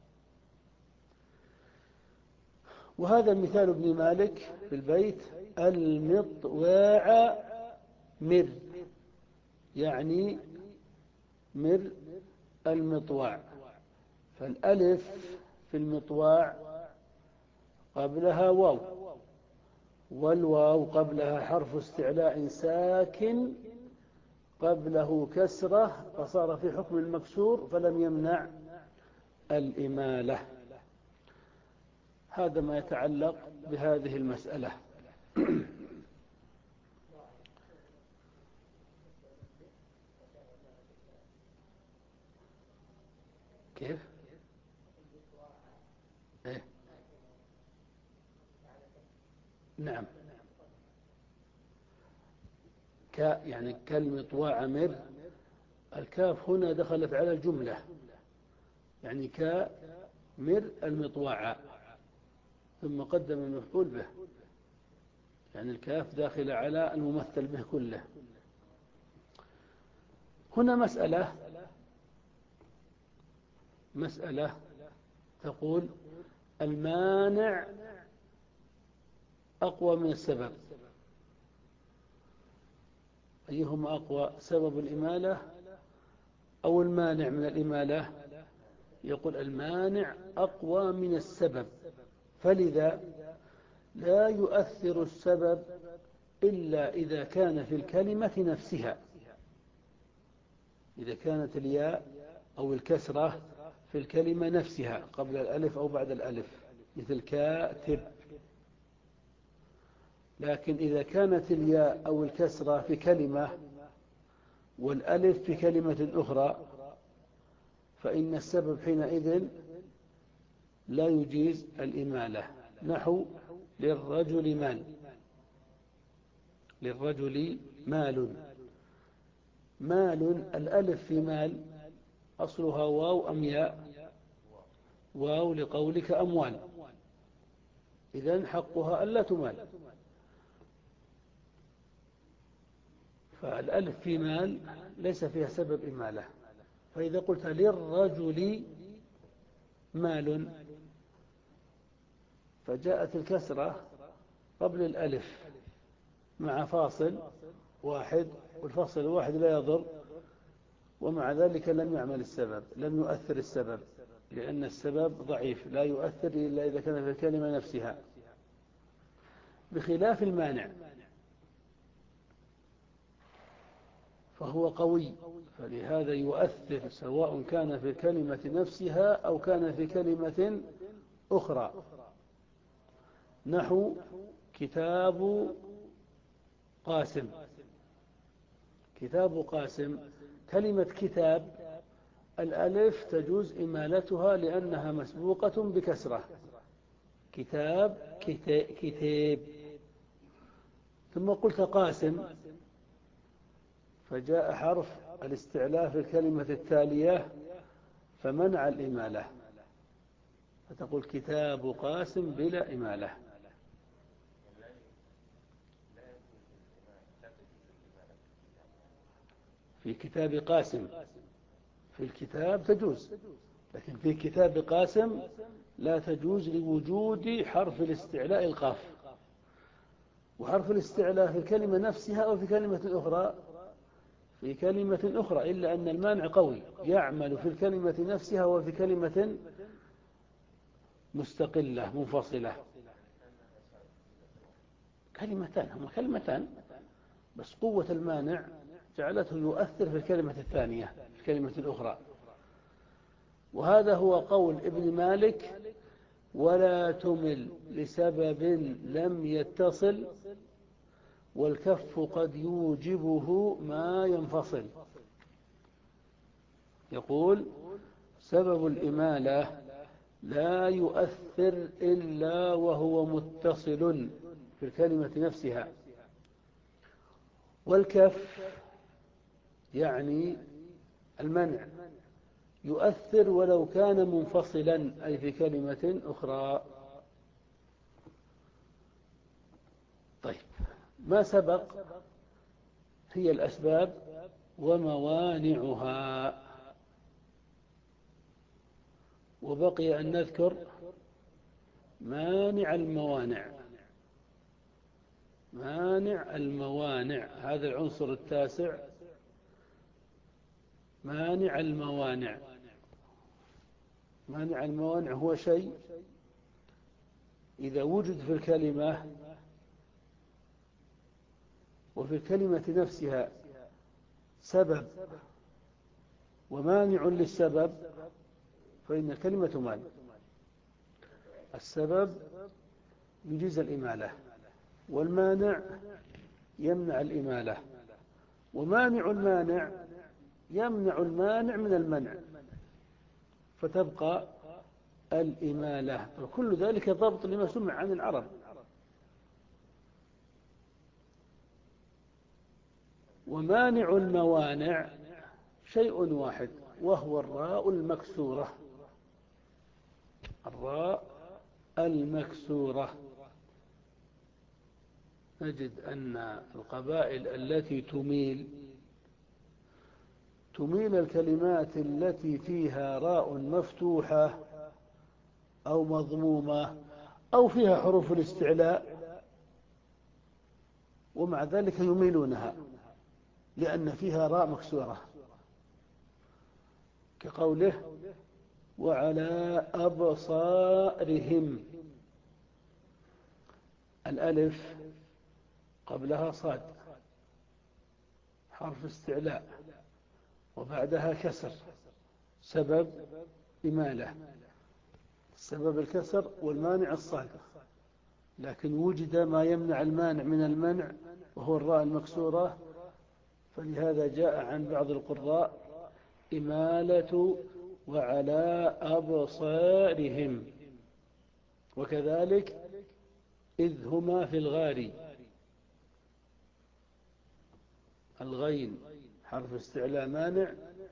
A: وهذا مثال ابن مالك في البيت: المطواع مر، يعني مر المطواع، فالألف في المطواع قبلها واو، والواو قبلها حرف استعلاء ساكن قبله كسرة، فصار في حكم المكسور فلم يمنع الإمالة. هذا ما يتعلق بهذه المسألة. كيف؟ إيه؟ نعم، ك يعني كالمطواع مر، الكاف هنا دخلت على الجملة، يعني كمر المطواع، ثم قدم المفعول به، يعني الكاف داخل على الممثل به كله. هنا مسألة: مسألة تقول المانع أقوى من السبب، أيهما أقوى، سبب الإمالة أو المانع من الإمالة؟ يقول المانع أقوى من السبب، فلذا لا يؤثر السبب إلا إذا كان في الكلمة نفسها، إذا كانت الياء أو الكسرة في الكلمة نفسها قبل الألف أو بعد الألف، مثل كاتب. لكن إذا كانت الياء أو الكسرة في كلمة والألف في كلمة أخرى فإن السبب حينئذ لا يجيز الإمالة. نحو للرجل مال، للرجل مال، مال الألف في مال أصلها واو أم ياء؟ واو لقولك أموال، إذن حقها ألا تمال. فالألف في مال ليس فيها سبب إمالة. فإذا قلت للرجل مال فجاءت الكسرة قبل الألف مع فاصل واحد، والفاصل الواحد لا يضر، ومع ذلك لم يعمل السبب، لم يؤثر السبب، لأن السبب ضعيف لا يؤثر إلا إذا كان في الكلمة نفسها، بخلاف المانع فهو قوي، فلهذا يؤثر سواء كان في الكلمة نفسها أو كان في كلمة أخرى. نحو كتاب قاسم، كتاب قاسم، كلمة كتاب الألف تجوز إمالتها لأنها مسبوقة بكسرة، كتاب كتاب. ثم قلت قاسم فجاء حرف الاستعلاء في الكلمة التالية فمنع الإمالة، فتقول كتاب قاسم بلا إمالة. في كتاب قاسم في الكتاب تجوز، لكن في كتاب قاسم لا تجوز لوجود حرف الاستعلاء القاف، وحرف الاستعلاء في الكلمة نفسها أو في كلمة أخرى، في كلمة أخرى، إلا أن المانع قوي يعمل في الكلمة نفسها وفي كلمة مستقلة منفصلة. كلمتان، هما كلمتان بس قوة المانع جعلته يؤثر في الكلمة الثانية في الكلمة الأخرى. وهذا هو قول ابن مالك: ولا تمل لسبب لم يتصل، والكف قد يوجبه ما ينفصل. يقول سبب الإمالة لا يؤثر إلا وهو متصل في الكلمة نفسها، والكف يعني المنع يؤثر ولو كان منفصلا أي في كلمة أخرى. طيب، ما سبق هي الأسباب وموانعها، وبقي أن نذكر مانع الموانع. مانع الموانع هذا العنصر التاسع، مانع الموانع. مانع الموانع هو شيء إذا وجد في الكلمة وفي الكلمة نفسها سبب ومانع للسبب فإن الكلمة تمال. السبب يجيز الإمالة، والمانع يمنع الإمالة، ومانع المانع يمنع المانع من المنع، فتبقى الإمالة. وكل ذلك ضبط لما سمع عن العرب. ومانع الموانع شيء واحد وهو الراء المكسورة، الراء المكسورة. نجد أن القبائل التي تميل تميل الكلمات التي فيها راء مفتوحة أو مضمومة أو فيها حروف الاستعلاء، ومع ذلك يميلونها لأن فيها راء مكسورة، كقوله وعلى أبصارهم. الألف قبلها صاد حرف استعلاء وبعدها كسر، سبب إمالة، سبب الكسر والمانع الصاد، لكن وجد ما يمنع المانع من المنع وهو الراء المكسورة، فلهذا جاء عن بعض القراء إمالة وعلى أبصارهم. وكذلك إذ هما في الغار، الغين حرف استعلاء مانع،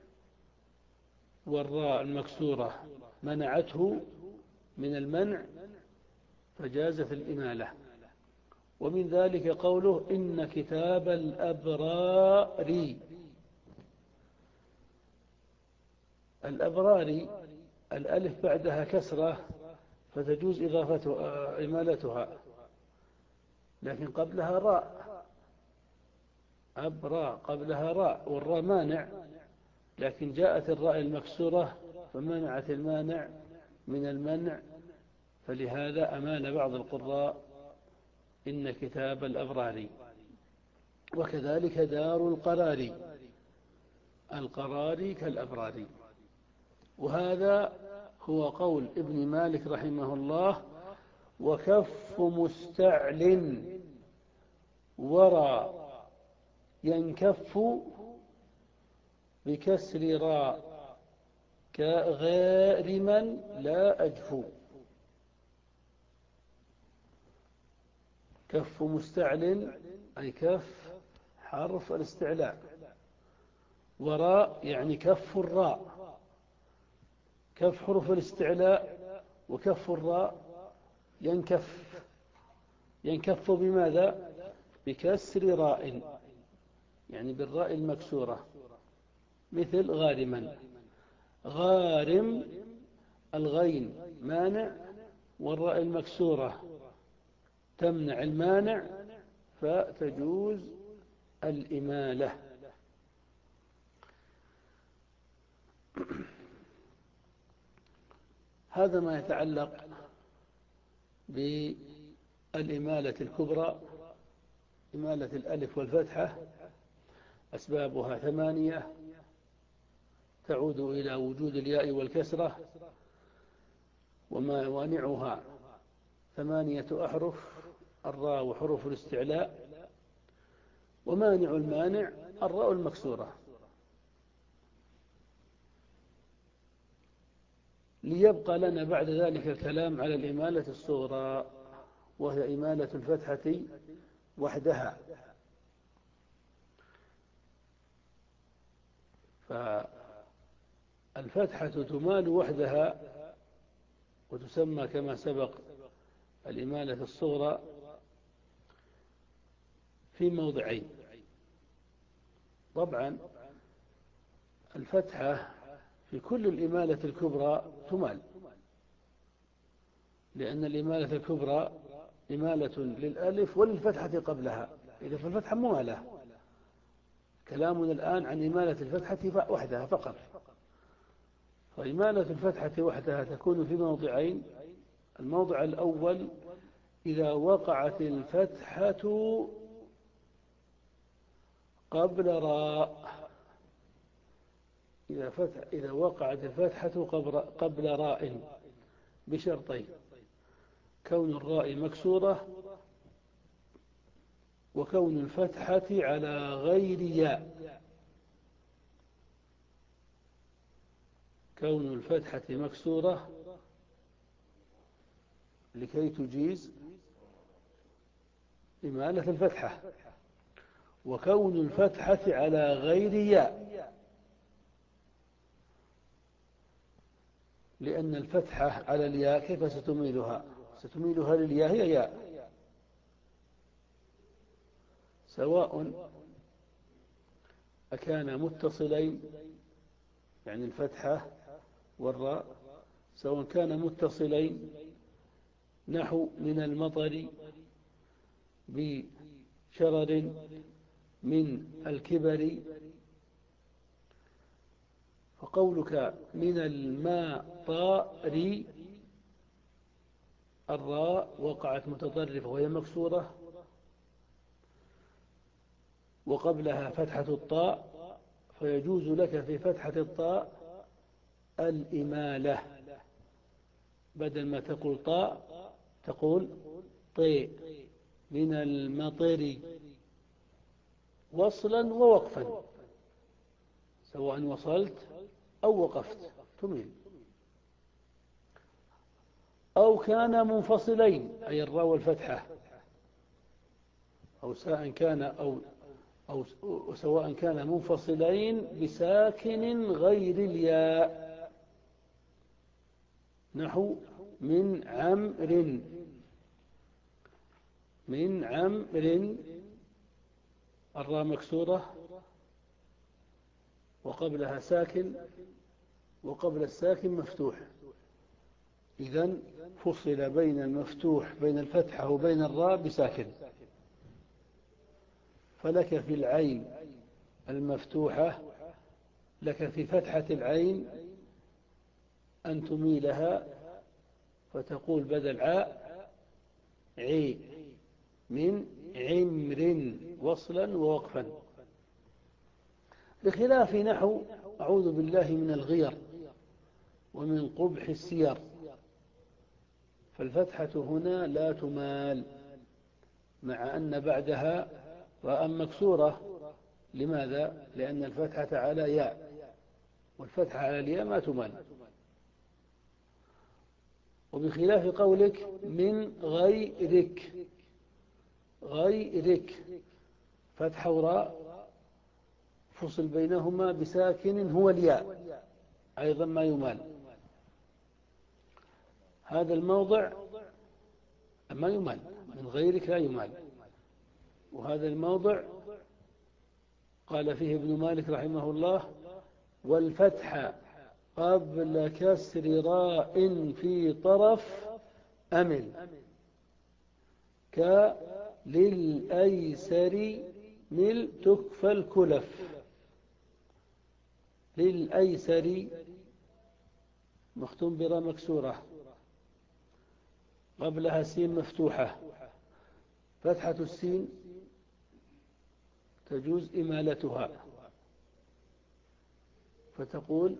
A: والراء المكسورة منعته من المنع فجاز في الإمالة. ومن ذلك قوله إن كتاب الأبرار، الأبرار الألف بعدها كسرة فتجوز إضافتها إمالتها، لكن قبلها راء، أبراء قبلها راء والراء مانع، لكن جاءت الراء المكسورة فمنعت المانع من المنع، فلهذا أمال بعض القراء إن كتاب الأبرار. وكذلك دار القرار، القرار كالأبرار. وهذا هو قول ابن مالك رحمه الله. وكف مستعل ورى ينكف بكسر راء كغارما لا أجفو. كف مستعل أي كف حرف الاستعلاء، وراء يعني كف الراء، كف حروف الاستعلاء وكف الراء ينكف، ينكف بماذا؟ بكسر راء، يعني بالراء المكسورة، مثل غارما. غارم الغين مانع والراء المكسورة تمنع المانع فتجوز الإمالة. هذا ما يتعلق بالإمالة الكبرى، إمالة الألف والفتحة. أسبابها ثمانية تعود إلى وجود الياء والكسرة، وموانعها ثمانية أحرف: الراء وحروف الاستعلاء، ومانع المانع الراء المكسورة. ليبقى لنا بعد ذلك الكلام على الإمالة الصغرى، وهي إمالة الفتحة وحدها. فالفتحة تمال وحدها وتسمى كما سبق الإمالة الصغرى في موضعين. طبعا الفتحة في كل الإمالة الكبرى تمال، لأن الإمالة الكبرى إمالة للألف وللفتحة قبلها، إذا فالفتحة ممالة. كلامنا الآن عن إمالة الفتحة وحدها فقط. فإمالة الفتحة وحدها تكون في موضعين: الموضع الأول إذا وقعت الفتحة قبل راء، إذا, فتح إذا وقعت الفتحة قبل راء بشرطين: كون الراء مكسورة، وكون الفتحة على غير ياء. كون الفتحة مكسورة لكي تجيز إمالة الفتحة، وكون الفتحة على غير ياء، لأن الفتحة على الياء كيف ستميلها؟ ستميلها للياء، هي ياء، سواء أكان متصلين، يعني الفتحة والراء سواء كان متصلين نحو من المطر بشرر من الكبر، فقولك من الماطر الراء وقعت متطرفة وهي مكسورة وقبلها فتحة الطاء، فيجوز لك في فتحة الطاء الإمالة، بدل ما تقول طاء تقول طي، من المطر وصلا ووقفا، سواء وصلت أو وقفت تميل. أو كان منفصلين أي الراء والفتحة، أو سواء كان أو أو سواء كان منفصلين بساكن غير الياء، نحو من عمر، من عمر الراء مكسورة وقبلها ساكن وقبل الساكن مفتوح، إذن فصل بين المفتوح بين الفتحة وبين الراء بساكن. فلك في العين المفتوحة، لك في فتحة العين أن تميلها فتقول بدل عاء عي، من عمر وصلا ووقفا، بخلاف نحو أعوذ بالله من الغير ومن قبح السير، فالفتحة هنا لا تمال مع أن بعدها راء مكسورة. لماذا؟ لأن الفتحة على ياء، والفتحة على الياء ما تمال. وبخلاف قولك من غيرك، غيرك فتحة وراء فصل بينهما بساكن هو الياء، أيضا ما يمال. هذا الموضع ما يمال، من غيرك لا يمال. وهذا الموضع قال فيه ابن مالك رحمه الله: والفتح قبل كسر راء في طرف أمل، كللأيسر مل تكفى الكلف. للأيسر مختوم براء مكسورة قبلها سين مفتوحة، فتحة السين تجوز إمالتها، فتقول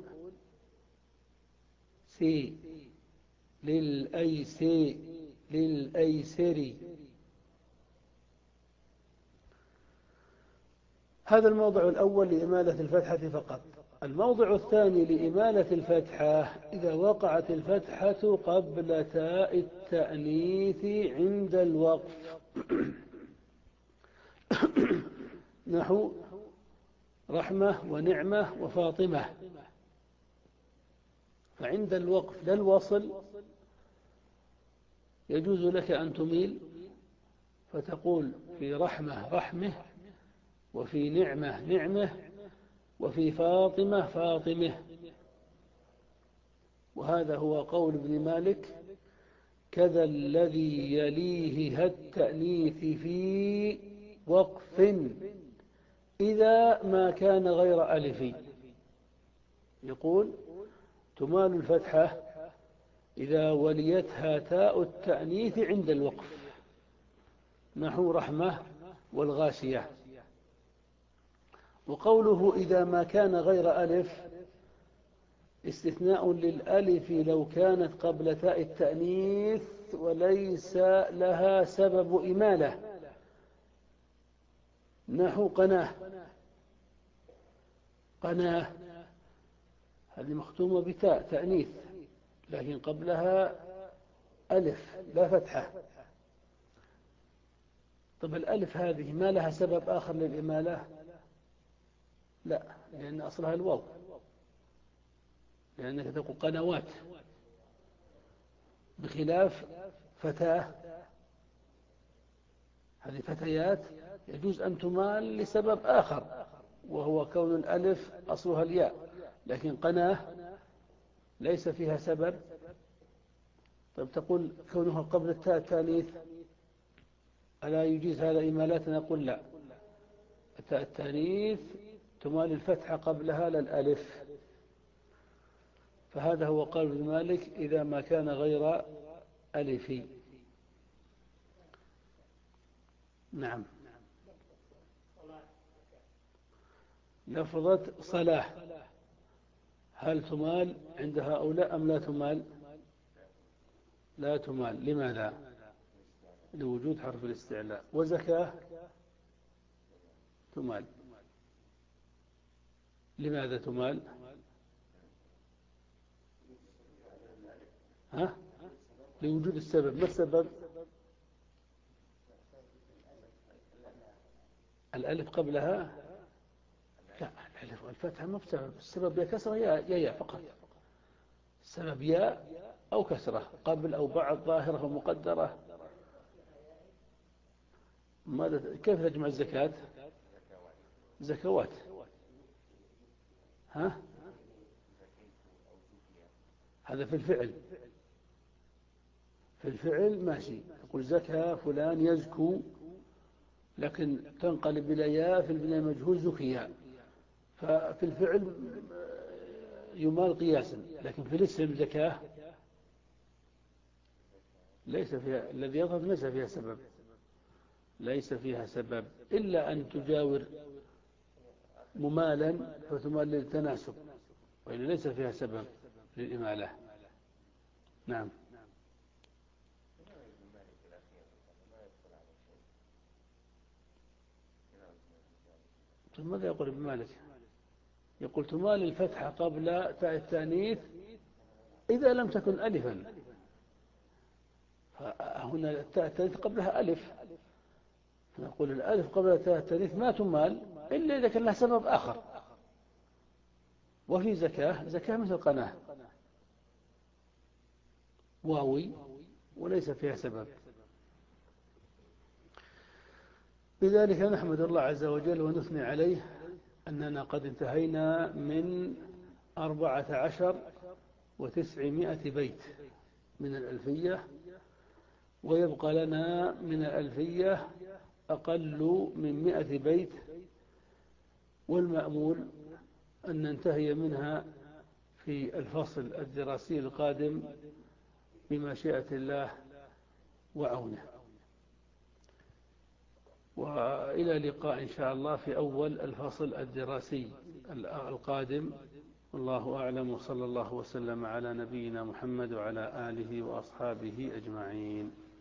A: سي للأيسي للأيسر. هذا الموضع الأول لإمالة الفتحة فقط. الموضع الثاني لإمالة الفتحة إذا وقعت الفتحة قبل تاء التأنيث عند الوقف، نحو رحمة ونعمة وفاطمة، فعند الوقف لا الوصل يجوز لك أن تميل فتقول في رحمة رحمه، وفي نعمة نعمه، وفي فاطمة فاطمه. وهذا هو قول ابن مالك: كذا الذي يليه التأنيث في وقف إذا ما كان غير ألف. يقول تمال الفتحة إذا وليتها تاء التأنيث عند الوقف، نحو رحمة والغاشية. وقوله إذا ما كان غير ألف استثناء للألف لو كانت قبل تاء التأنيث وليس لها سبب إمالة، نحو قناه. قناه هذه مختومة بتاء تأنيث لكن قبلها ألف لا فتحة. طب الألف هذه ما لها سبب آخر للإمالة؟ لا، لأن أصلها الواو، لأنك تقول قنوات، بخلاف فتاة هذه فتيات يجوز أن تمال لسبب آخر، وهو كون الألف أصلها الياء، لكن قناة ليس فيها سبب. طيب تقول كونها قبل التاء التانيث ألا يجيز هذا إمالات؟ نقول لا، التاء التانيث تمال الفتحة قبلها للألف، فهذا هو قول ابن مالك إذا ما كان غير ألفي. نعم. لفظة صلاح هل تمال عند هؤلاء أم لا تمال؟ لا تمال. لماذا؟ لوجود حرف الاستعلاء. وزكاة تمال. لماذا تمال؟ ها؟ لوجود السبب. ما السبب؟ الألف قبلها؟ لا، الألف والفتحة ما بسبب. السبب يا كسرة يا يا فقط. السبب يا أو كسرة قبل أو بعد، ظاهرة ومقدرة. ماذا كيف تجمع الزكاة؟ زكوات. ها؟ هذا في الفعل. في الفعل ماشي، يقول زكى فلان يزكو، لكن تنقلب إلى ياء في البناء مجهول زكيا، ففي الفعل يمال قياسا، لكن في الاسم زكاة ليس فيها، الذي يظهر ليس فيها سبب، ليس فيها سبب إلا أن تجاور ممالا فتمال للتناسب، وإلا ليس فيها سبب للإمالة. نعم. ماذا يقول ابن مالك؟ يقول تمال الفتحة قبل تاء التانيث إذا لم تكن ألفا، فهنا التاء التانيث قبلها ألف، نقول الألف قبل تاء التانيث ما تمال إلا إذا كان لها سبب آخر. وفي زكاة، زكاة مثل قناة واوي وليس فيها سبب. لذلك نحمد الله عز وجل ونثني عليه أننا قد انتهينا من أربعة عشر وتسعمائة بيت من الألفية، ويبقى لنا من الألفية أقل من مئة بيت، والمأمول أن ننتهي منها في الفصل الدراسي القادم بمشيئة الله وعونه. وإلى لقاء إن شاء الله في أول الفصل الدراسي القادم. والله أعلم، وصلى الله وسلم على نبينا محمد وعلى آله وأصحابه أجمعين.